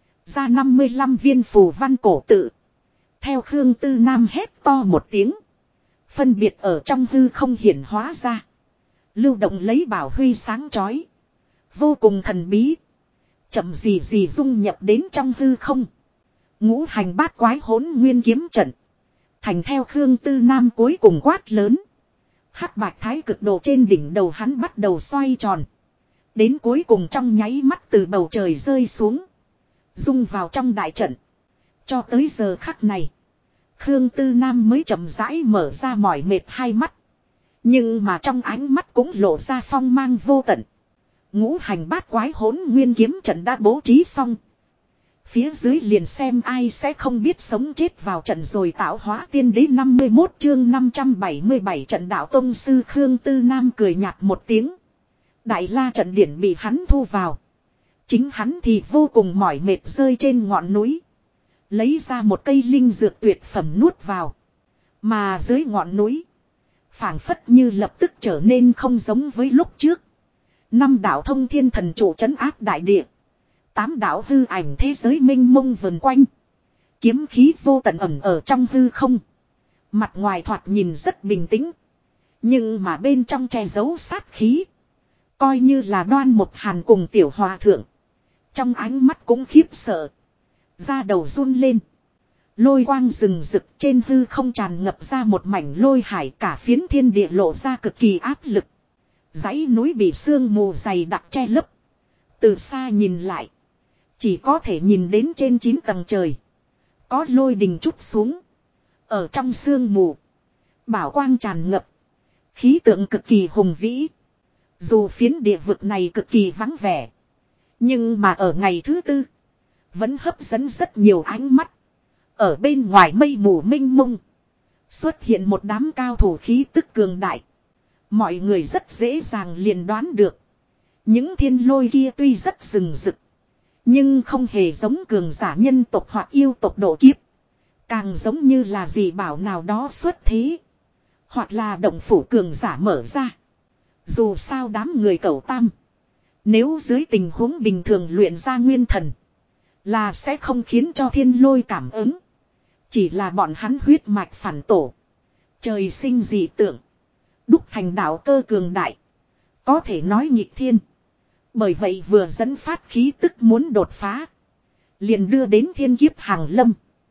Ra 55 viên phù văn cổ tự. Theo Khương Tư Nam hét to một tiếng. Phân biệt ở trong hư không hiển hóa ra. Lưu động lấy bảo huy sáng chói. Vô cùng thần bí. Chậm gì gì dung nhập đến trong hư không. Ngũ hành bát quái hỗn nguyên kiếm trận. Thành theo Khương Tư Nam cuối cùng quát lớn. Hắc bạch thái cực đồ trên đỉnh đầu hắn bắt đầu xoay tròn. Đến cuối cùng trong nháy mắt từ bầu trời rơi xuống. Dung vào trong đại trận. Cho tới giờ khắc này. Khương Tư Nam mới chậm rãi mở ra mỏi mệt hai mắt. Nhưng mà trong ánh mắt cũng lộ ra phong mang vô tận. Ngũ hành bát quái hỗn nguyên kiếm trận đã bố trí xong. Phía dưới liền xem ai sẽ không biết sống chết vào trận rồi. Tạo hóa tiên đế 51 chương 577 trận đạo tông sư Khương Tư Nam cười nhạt một tiếng. Đại la trận điển bị hắn thu vào. Chính hắn thì vô cùng mỏi mệt rơi trên ngọn núi. Lấy ra một cây linh dược tuyệt phẩm nuốt vào. Mà dưới ngọn núi. Phảng phất như lập tức trở nên không giống với lúc trước. 5 đạo thông thiên thần trụ trấn áp đại địa. 8 đạo hư ảnh thế giới minh mông vần quanh. Kiếm khí vô tận ẩn ở trong hư không. Mặt ngoài thoạt nhìn rất bình tĩnh. Nhưng mà bên trong che giấu sát khí. Coi như là Đoan Mục Hàn cùng tiểu hòa thượng. Trong ánh mắt cũng khiếp sợ. Da đầu run lên. Lôi quang rừng rực trên hư không tràn ngập ra một mảnh lôi hải, cả phiến thiên địa lộ ra cực kỳ áp lực. Dãy núi bị sương mù dày đặc che lấp. Từ xa nhìn lại. Chỉ có thể nhìn đến trên 9 tầng trời. Có lôi đình trút xuống. Ở trong sương mù. Bảo quang tràn ngập. Khí tượng cực kỳ hùng vĩ. Dù phiến địa vực này cực kỳ vắng vẻ. Nhưng mà ở ngày thứ tư. Vẫn hấp dẫn rất nhiều ánh mắt. Ở bên ngoài mây mù mênh mông. Xuất hiện một đám cao thủ khí tức cường đại. Mọi người rất dễ dàng liền đoán được. Những thiên lôi kia tuy rất rừng rực. Nhưng không hề giống cường giả nhân tộc hoặc yêu tộc độ kiếp. Càng giống như là gì bảo nào đó xuất thế. Hoặc là động phủ cường giả mở ra. Dù sao đám người cẩu tam. Nếu dưới tình huống bình thường luyện ra nguyên thần. Là sẽ không khiến cho thiên lôi cảm ứng. Chỉ là bọn hắn huyết mạch phản tổ. Trời sinh dị tượng. Đúc thành đạo cơ cường đại. Có thể nói nghịch thiên. Bởi vậy vừa dẫn phát khí tức muốn đột phá. Liền đưa đến thiên kiếp hàng lâm.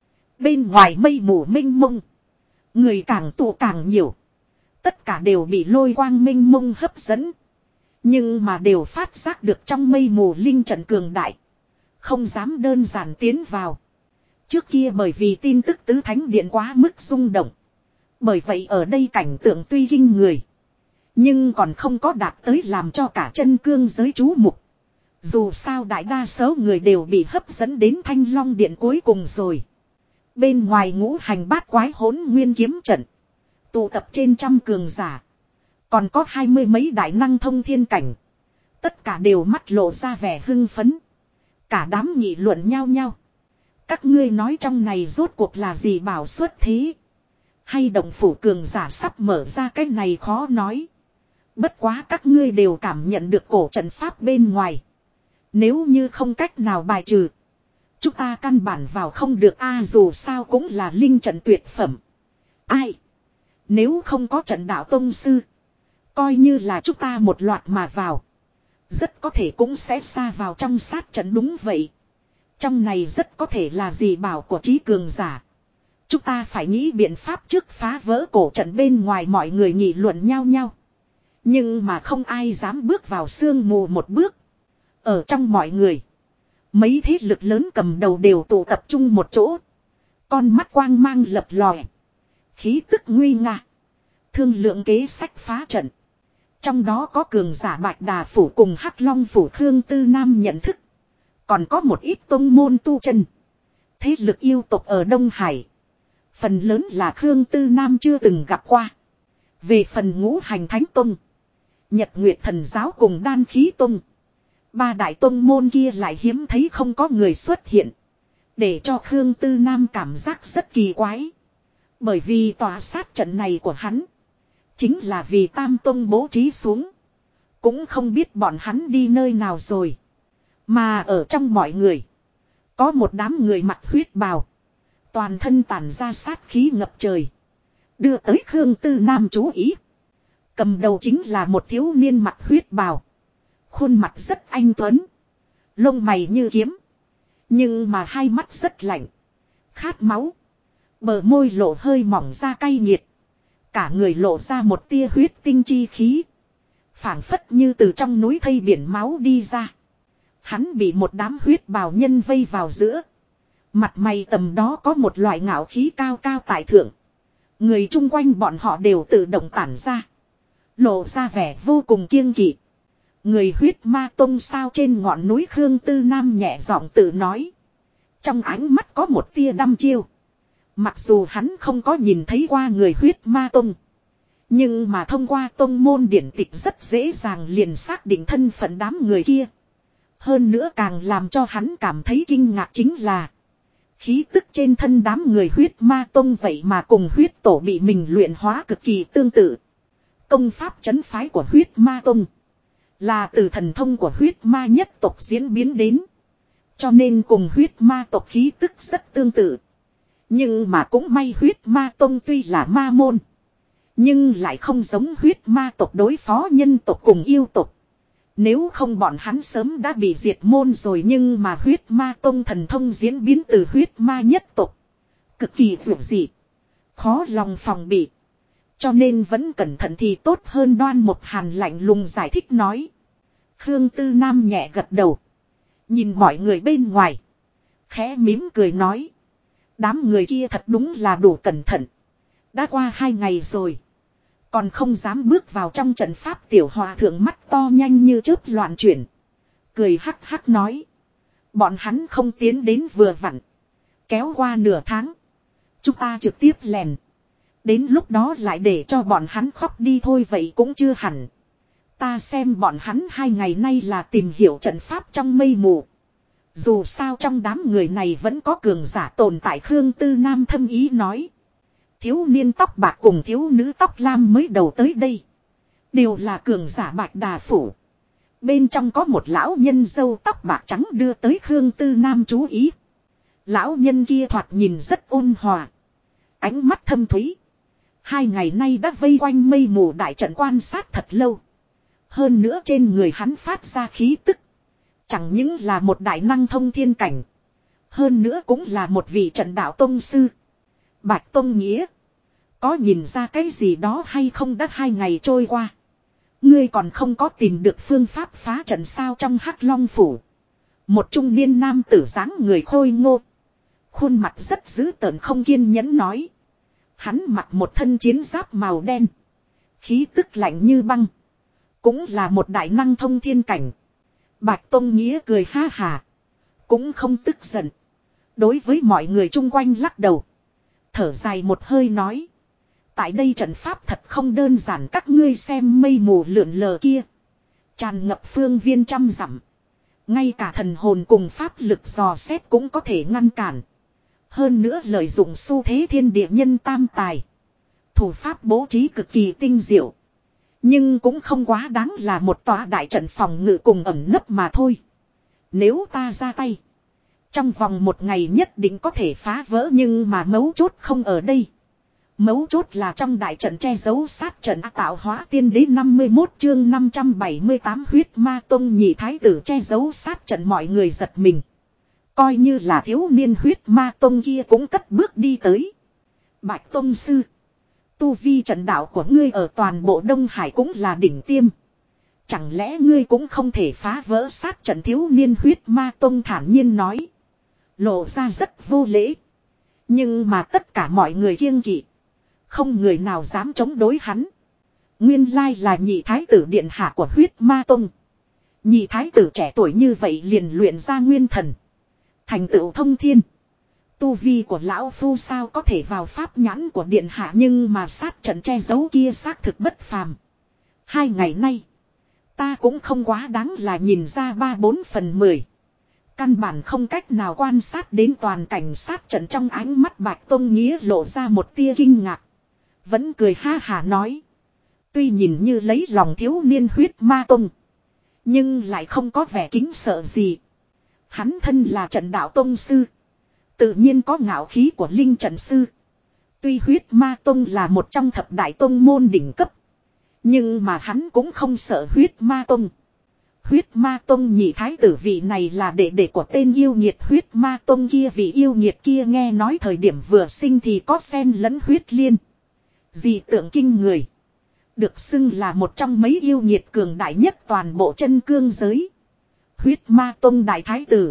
Bên ngoài mây mù mênh mông. Người càng tụ càng nhiều. Tất cả đều bị lôi quang mênh mông hấp dẫn. Nhưng mà đều phát giác được trong mây mù linh trận cường đại. Không dám đơn giản tiến vào. Trước kia bởi vì tin tức tứ thánh điện quá mức rung động. Bởi vậy ở đây cảnh tượng tuy kinh người. Nhưng còn không có đạt tới làm cho cả chân cương giới chú mục. Dù sao đại đa số người đều bị hấp dẫn đến Thanh Long Điện cuối cùng rồi. Bên ngoài ngũ hành bát quái hỗn nguyên kiếm trận. Tụ tập trên trăm cường giả. Còn có 20 mấy đại năng thông thiên cảnh. Tất cả đều mắt lộ ra vẻ hưng phấn. Cả đám nghị luận nhau nhau. Các ngươi nói trong này rốt cuộc là gì bảo xuất thế. Hay động phủ cường giả sắp mở ra cái này khó nói. Bất quá các ngươi đều cảm nhận được cổ trận pháp bên ngoài. Nếu như không cách nào bài trừ. Chúng ta căn bản vào không được dù sao cũng là linh trận tuyệt phẩm. Ai? Nếu không có trận đạo tông sư. Coi như là chúng ta một loạt mà vào. Rất có thể cũng sẽ xa vào trong sát trận đúng vậy. Trong này rất có thể là gì bảo của trí cường giả. Chúng ta phải nghĩ biện pháp trước phá vỡ cổ trận bên ngoài mọi người nghị luận nhau nhau. Nhưng mà không ai dám bước vào sương mù một bước. Ở trong mọi người. Mấy thế lực lớn cầm đầu đều tụ tập trung một chỗ. Con mắt quang mang lập lòe. Khí tức nguy nga. Thương lượng kế sách phá trận. Trong đó có cường giả Bạch Đà Phủ cùng Hắc Long Phủ Khương Tư Nam nhận thức. Còn có một ít tông môn tu chân. Thế lực yêu tộc ở Đông Hải. Phần lớn là Khương Tư Nam chưa từng gặp qua. Về phần ngũ hành thánh tông. Nhật Nguyệt Thần Giáo cùng Đan Khí Tông. Ba đại tông môn kia lại hiếm thấy không có người xuất hiện. Để cho Khương Tư Nam cảm giác rất kỳ quái. Bởi vì tòa sát trận này của hắn. Chính là vì Tam Tông bố trí xuống. Cũng không biết bọn hắn đi nơi nào rồi. Mà ở trong mọi người. Có một đám người mặc huyết bào. Toàn thân tản ra sát khí ngập trời. Đưa tới Khương Tư Nam chú ý. Cầm đầu chính là một thiếu niên mặc huyết bào. Khuôn mặt rất anh tuấn. Lông mày như kiếm. Nhưng mà hai mắt rất lạnh. khát máu. Bờ môi lộ hơi mỏng ra cay nghiệt. Cả người lộ ra một tia huyết tinh chi khí. Phảng phất như từ trong núi thây biển máu đi ra. Hắn bị một đám huyết bào nhân vây vào giữa. Mặt mày tầm đó có một loại ngạo khí cao cao tại thượng. Người chung quanh bọn họ đều tự động tản ra. Lộ ra vẻ vô cùng kiêng kỵ. Người huyết ma tông sao trên ngọn núi Khương Tư Nam nhẹ giọng tự nói. Trong ánh mắt có một tia đăm chiêu. Mặc dù hắn không có nhìn thấy qua người huyết ma tông. Nhưng mà thông qua tông môn điển tịch rất dễ dàng liền xác định thân phận đám người kia. Hơn nữa càng làm cho hắn cảm thấy kinh ngạc chính là khí tức trên thân đám người huyết ma tông vậy mà cùng huyết tổ bị mình luyện hóa cực kỳ tương tự. Công pháp trấn phái của huyết ma tông là từ thần thông của huyết ma nhất tộc diễn biến đến. Cho nên cùng huyết ma tộc khí tức rất tương tự. Nhưng mà cũng may huyết ma tông tuy là ma môn. Nhưng lại không giống huyết ma tộc đối phó nhân tộc cùng yêu tộc. Nếu không bọn hắn sớm đã bị diệt môn rồi, nhưng mà huyết ma tông thần thông diễn biến từ huyết ma nhất tộc. Cực kỳ vượt dị. Khó lòng phòng bị. Cho nên vẫn cẩn thận thì tốt hơn. Đoan Một Hàn lạnh lùng giải thích nói. Khương Tư Nam nhẹ gật đầu. Nhìn mọi người bên ngoài. Khẽ mím cười nói. Đám người kia thật đúng là đủ cẩn thận. Đã qua 2 ngày rồi. Còn không dám bước vào trong trận pháp. Tiểu hòa thượng mắt to nhanh như chớp loạn chuyển. Cười hắc hắc nói. Bọn hắn không tiến đến vừa vặn. Kéo qua nửa tháng. Chúng ta trực tiếp lèn. Đến lúc đó lại để cho bọn hắn khóc đi thôi, vậy cũng chưa hẳn. Ta xem bọn hắn 2 ngày nay là tìm hiểu trận pháp trong mây mù. Dù sao trong đám người này vẫn có cường giả tồn tại. Khương Tư Nam thâm ý nói. Thiếu niên tóc bạc cùng thiếu nữ tóc lam mới đầu tới đây. Đều là cường giả Bạch Đà Phủ. Bên trong có một lão nhân râu tóc bạc trắng đưa tới Khương Tư Nam chú ý. Lão nhân kia thoạt nhìn rất ôn hòa. Ánh mắt thâm thúy. 2 ngày nay đã vây quanh mây mù đại trận quan sát thật lâu. Hơn nữa trên người hắn phát ra khí tức. Chẳng những là một đại năng thông thiên cảnh. Hơn nữa cũng là một vị trận đạo tông sư. Bạch Tông Nghĩa. Có nhìn ra cái gì đó hay không? Đã 2 ngày trôi qua. Ngươi còn không có tìm được phương pháp phá trận sao? Trong Hắc Long Phủ. Một trung niên nam tử dáng người khôi ngô. Khuôn mặt rất dữ tợn không kiên nhẫn nói. Hắn mặc một thân chiến giáp màu đen. Khí tức lạnh như băng. Cũng là một đại năng thông thiên cảnh. Bạch Tông Nghĩa cười ha hà. Cũng không tức giận. Đối với mọi người chung quanh lắc đầu. Thở dài một hơi nói. Tại đây trận pháp thật không đơn giản. Các ngươi xem mây mù lượn lờ kia. Tràn ngập phương viên 100 dặm. Ngay cả thần hồn cùng pháp lực dò xét cũng có thể ngăn cản. Hơn nữa lợi dụng xu thế thiên địa nhân tam tài. Thủ pháp bố trí cực kỳ tinh diệu. Nhưng cũng không quá đáng là một tòa đại trận phòng ngự cùng ẩn nấp mà thôi. Nếu ta ra tay. Trong vòng 1 ngày nhất định có thể phá vỡ, nhưng mà mấu chốt không ở đây. Mấu chốt là trong đại trận che giấu sát trận tạo hóa tiên đế 51 chương 578 huyết ma tông nhị thái tử che giấu sát trận. Mọi người giật mình. Coi như là thiếu niên huyết ma tông kia cũng cất bước đi tới. Bạch Tông Sư. Tu vi trận đạo của ngươi ở toàn bộ Đông Hải cũng là đỉnh tiêm. Chẳng lẽ ngươi cũng không thể phá vỡ sát trận? Thiếu niên huyết ma tông thản nhiên nói. Lộ ra rất vô lễ. Nhưng mà tất cả mọi người kiêng kỵ. Không người nào dám chống đối hắn. Nguyên lai là nhị thái tử điện hạ của huyết ma tông. Nhị thái tử trẻ tuổi như vậy liền luyện ra nguyên thần. Thành tựu thông thiên. Tu vi của lão phu sao có thể vào pháp nhãn của điện hạ, nhưng mà sát trận che giấu kia xác thực bất phàm. 2 ngày nay. Ta cũng không quá đáng là nhìn ra 3/4 phần 10. Căn bản không cách nào quan sát đến toàn cảnh sát trận. Trong ánh mắt Bạch Tông Nghĩa lộ ra một tia kinh ngạc. Vẫn cười ha hả nói. Tuy nhìn như lấy lòng thiếu niên huyết ma tông. Nhưng lại không có vẻ kính sợ gì. Hắn thân là trận đạo tông sư. Tự nhiên có ngạo khí của linh trận sư. Tuy huyết ma tông là một trong thập đại tông môn đỉnh cấp. Nhưng mà hắn cũng không sợ huyết ma tông. Huyết Ma Tông nhị thái tử vị này là đệ đệ của tên yêu nghiệt Huyết Ma Tông kia, vị yêu nghiệt kia nghe nói thời điểm vừa sinh thì có xen lẫn huyết liên. Dị tượng kinh người. Được xưng là một trong mấy yêu nghiệt cường đại nhất toàn bộ chân cương giới. Huyết Ma Tông đại thái tử.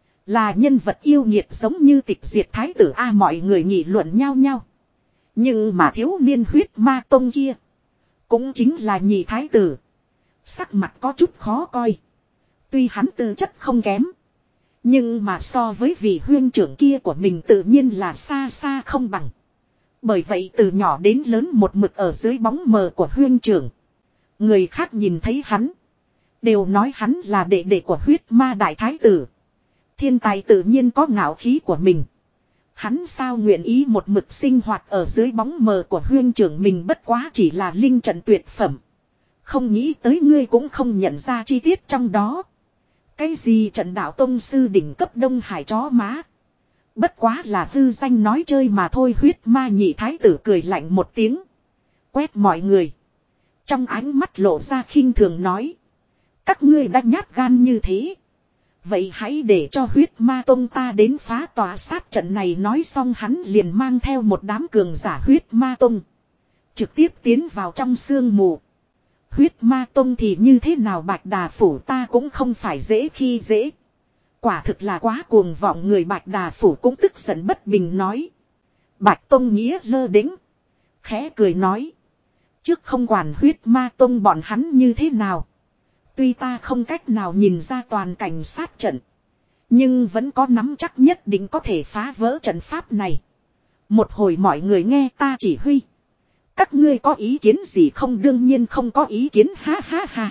Là nhân vật yêu nghiệt giống như tịch diệt thái tử A, mọi người nghị luận nhau nhau. Nhưng mà thiếu niên Huyết Ma Tông kia. Cũng chính là nhị thái tử. Sắc mặt có chút khó coi. Tuy hắn tư chất không kém. Nhưng mà so với vị huyên trưởng kia của mình tự nhiên là xa xa không bằng. Bởi vậy từ nhỏ đến lớn một mực ở dưới bóng mờ của huyên trưởng. Người khác nhìn thấy hắn. Đều nói hắn là đệ đệ của Huyết Ma đại thái tử. Thiên tài tự nhiên có ngạo khí của mình. Hắn sao nguyện ý một mực sinh hoạt ở dưới bóng mờ của huyên trưởng mình, bất quá chỉ là linh trận tuyệt phẩm. Không nghĩ tới ngươi cũng không nhận ra chi tiết trong đó. Cái gì trận đạo tông sư đỉnh cấp Đông Hải chó má. Bất quá là hư danh nói chơi mà thôi. Huyết Ma nhị thái tử cười lạnh một tiếng. Quét mọi người. Trong ánh mắt lộ ra khinh thường nói. Các ngươi đã nhát gan như thế. Vậy hãy để cho Huyết Ma Tông ta đến phá tòa sát trận này. Nói xong hắn liền mang theo một đám cường giả Huyết Ma Tông. Trực tiếp tiến vào trong sương mù. Huyết Ma Tông thì như thế nào, Bạch Đà Phủ ta cũng không phải dễ khi dễ. Quả thực là quá cuồng vọng, người Bạch Đà Phủ cũng tức giận bất bình nói. Bạch Tông Nghĩa lơ đễnh. Khẽ cười nói. Trước không quản Huyết Ma Tông bọn hắn như thế nào. Tuy ta không cách nào nhìn ra toàn cảnh sát trận. Nhưng vẫn có nắm chắc nhất định có thể phá vỡ trận pháp này. Một hồi mọi người nghe ta chỉ huy. Các ngươi có ý kiến gì không? Đương nhiên không có ý kiến, ha ha ha.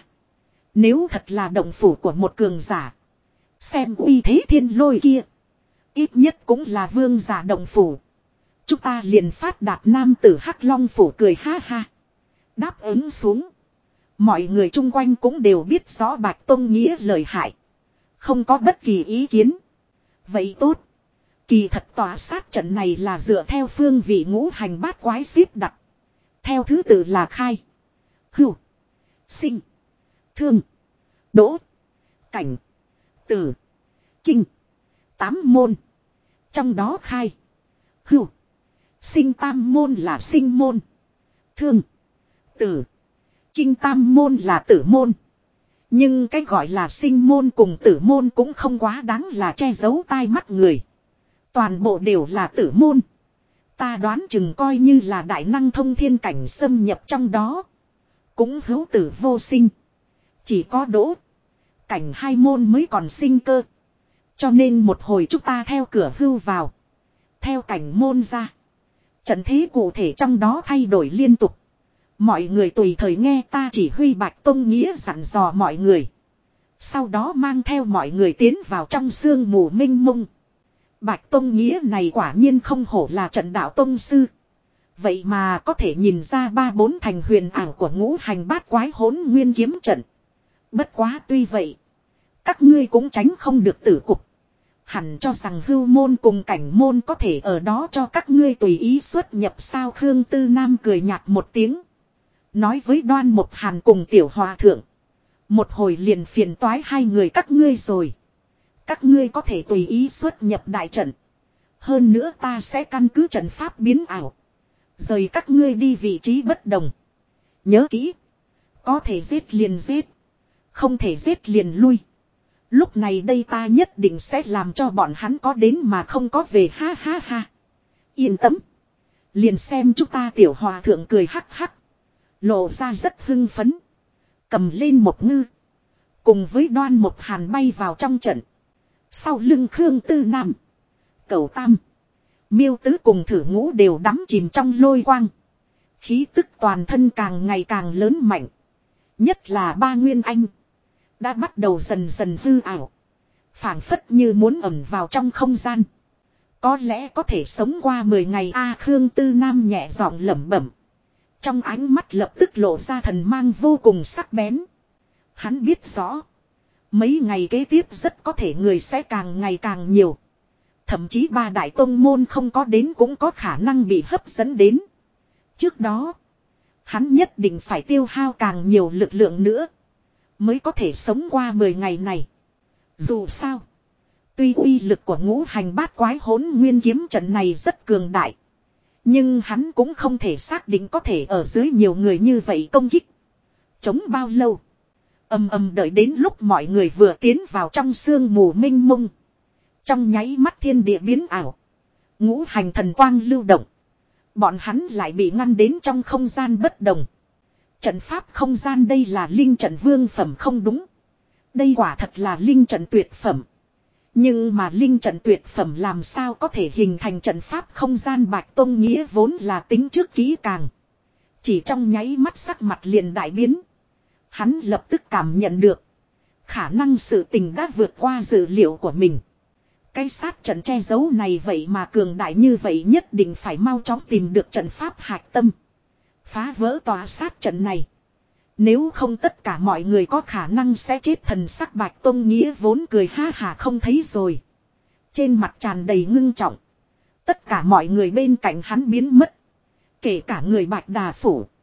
Nếu thật là động phủ của một cường giả. Xem uy thế thiên lôi kia. Ít nhất cũng là vương giả động phủ. Chúng ta liền phát đạt nam tử Hắc Long phủ cười ha ha. Đáp ứng xuống. Mọi người chung quanh cũng đều biết rõ Bạch Tông Nghĩa lợi hại. Không có bất kỳ ý kiến. Vậy tốt. Kỳ thật tòa sát trận này là dựa theo phương vị ngũ hành bát quái xếp đặt. Theo thứ tự là khai, hưu, sinh, thương, đỗ, cảnh, tử, kinh, 8 môn. Trong đó khai, hưu, sinh tam môn là sinh môn. Thương, tử, kinh tam môn là tử môn. Nhưng cái gọi là sinh môn cùng tử môn cũng không quá đáng là che giấu tai mắt người. Toàn bộ đều là tử môn. Ta đoán chừng coi như là đại năng thông thiên cảnh xâm nhập trong đó. Cũng hữu tử vô sinh. Chỉ có đỗ, cảnh hai môn mới còn sinh cơ. Cho nên một hồi chúng ta theo cửa hưu vào. Theo cảnh môn ra. Trận thế cụ thể trong đó thay đổi liên tục. Mọi người tùy thời nghe ta chỉ huy. Bạch Tông Nghĩa dặn dò mọi người. Sau đó mang theo mọi người tiến vào trong sương mù minh mông. Bạch Tông Nghĩa này quả nhiên không hổ là trận đạo tông sư. Vậy mà có thể nhìn ra 3-4 thành huyền ảo của ngũ hành bát quái hỗn nguyên kiếm trận. Bất quá tuy vậy. Các ngươi cũng tránh không được tử cục. Hẳn cho rằng hưu môn cùng cảnh môn có thể ở đó cho các ngươi tùy ý xuất nhập sao. Khương Tư Nam cười nhạt một tiếng. Nói với Đoan Mộc Hàn cùng Tiểu Hòa Thượng. Một hồi liền phiền toái hai người các ngươi rồi. Các ngươi có thể tùy ý xuất nhập đại trận. Hơn nữa ta sẽ căn cứ trận pháp biến ảo. Rời các ngươi đi vị trí bất đồng. Nhớ kỹ. Có thể giết liền giết. Không thể giết liền lui. Lúc này đây ta nhất định sẽ làm cho bọn hắn có đến mà không có về, ha ha ha. Yên tâm. Liền xem chúng ta. Tiểu Hòa Thượng cười hắc hắc. Lộ ra rất hưng phấn. Cầm lên một ngư. Cùng với Đoan Mộc Hàn bay vào trong trận. Sau lưng Khương Tư Nam, Cẩu Tam, Miêu Tứ cùng Thử Ngũ đều đắm chìm trong lôi quang. Khí tức toàn thân càng ngày càng lớn mạnh. Nhất là ba Nguyên Anh. Đã bắt đầu dần dần hư ảo. Phảng phất như muốn ẩn vào trong không gian. Có lẽ có thể sống qua 10 ngày a. Khương Tư Nam nhẹ giọng lẩm bẩm. Trong ánh mắt lập tức lộ ra thần mang vô cùng sắc bén. Hắn biết rõ. Mấy ngày kế tiếp rất có thể người sẽ càng ngày càng nhiều. Thậm chí ba đại tông môn không có đến cũng có khả năng bị hấp dẫn đến. Trước đó, hắn nhất định phải tiêu hao càng nhiều lực lượng nữa. mới có thể sống qua 10 ngày này. Dù sao, tuy uy lực của ngũ hành bát quái hỗn nguyên kiếm trận này rất cường đại, nhưng hắn cũng không thể xác định có thể ở dưới nhiều người như vậy công kích. Chống bao lâu? Ầm ầm, đợi đến lúc mọi người vừa tiến vào trong sương mù mênh mông. Trong nháy mắt thiên địa biến ảo. Ngũ hành thần quang lưu động. Bọn hắn lại bị ngăn đến trong không gian bất đồng. Trận pháp không gian đây là linh trận vương phẩm không đúng. Đây quả thật là linh trận tuyệt phẩm. Nhưng mà linh trận tuyệt phẩm làm sao có thể hình thành trận pháp không gian? Bạch Tông Nghĩa vốn là tính trước kỹ càng. Chỉ trong nháy mắt sắc mặt liền đại biến. Hắn lập tức cảm nhận được. Khả năng sự tình đã vượt qua dự liệu của mình. Cái sát trận che giấu này vậy mà cường đại như vậy, nhất định phải mau chóng tìm được trận pháp hạch tâm. Phá vỡ tòa sát trận này. Nếu không tất cả mọi người có khả năng sẽ chết. Thần sắc Bạch Tông Nghĩa vốn cười ha hà không thấy rồi. Trên mặt tràn đầy ngưng trọng. Tất cả mọi người bên cạnh hắn biến mất. Kể cả người Bạch Đà Phủ.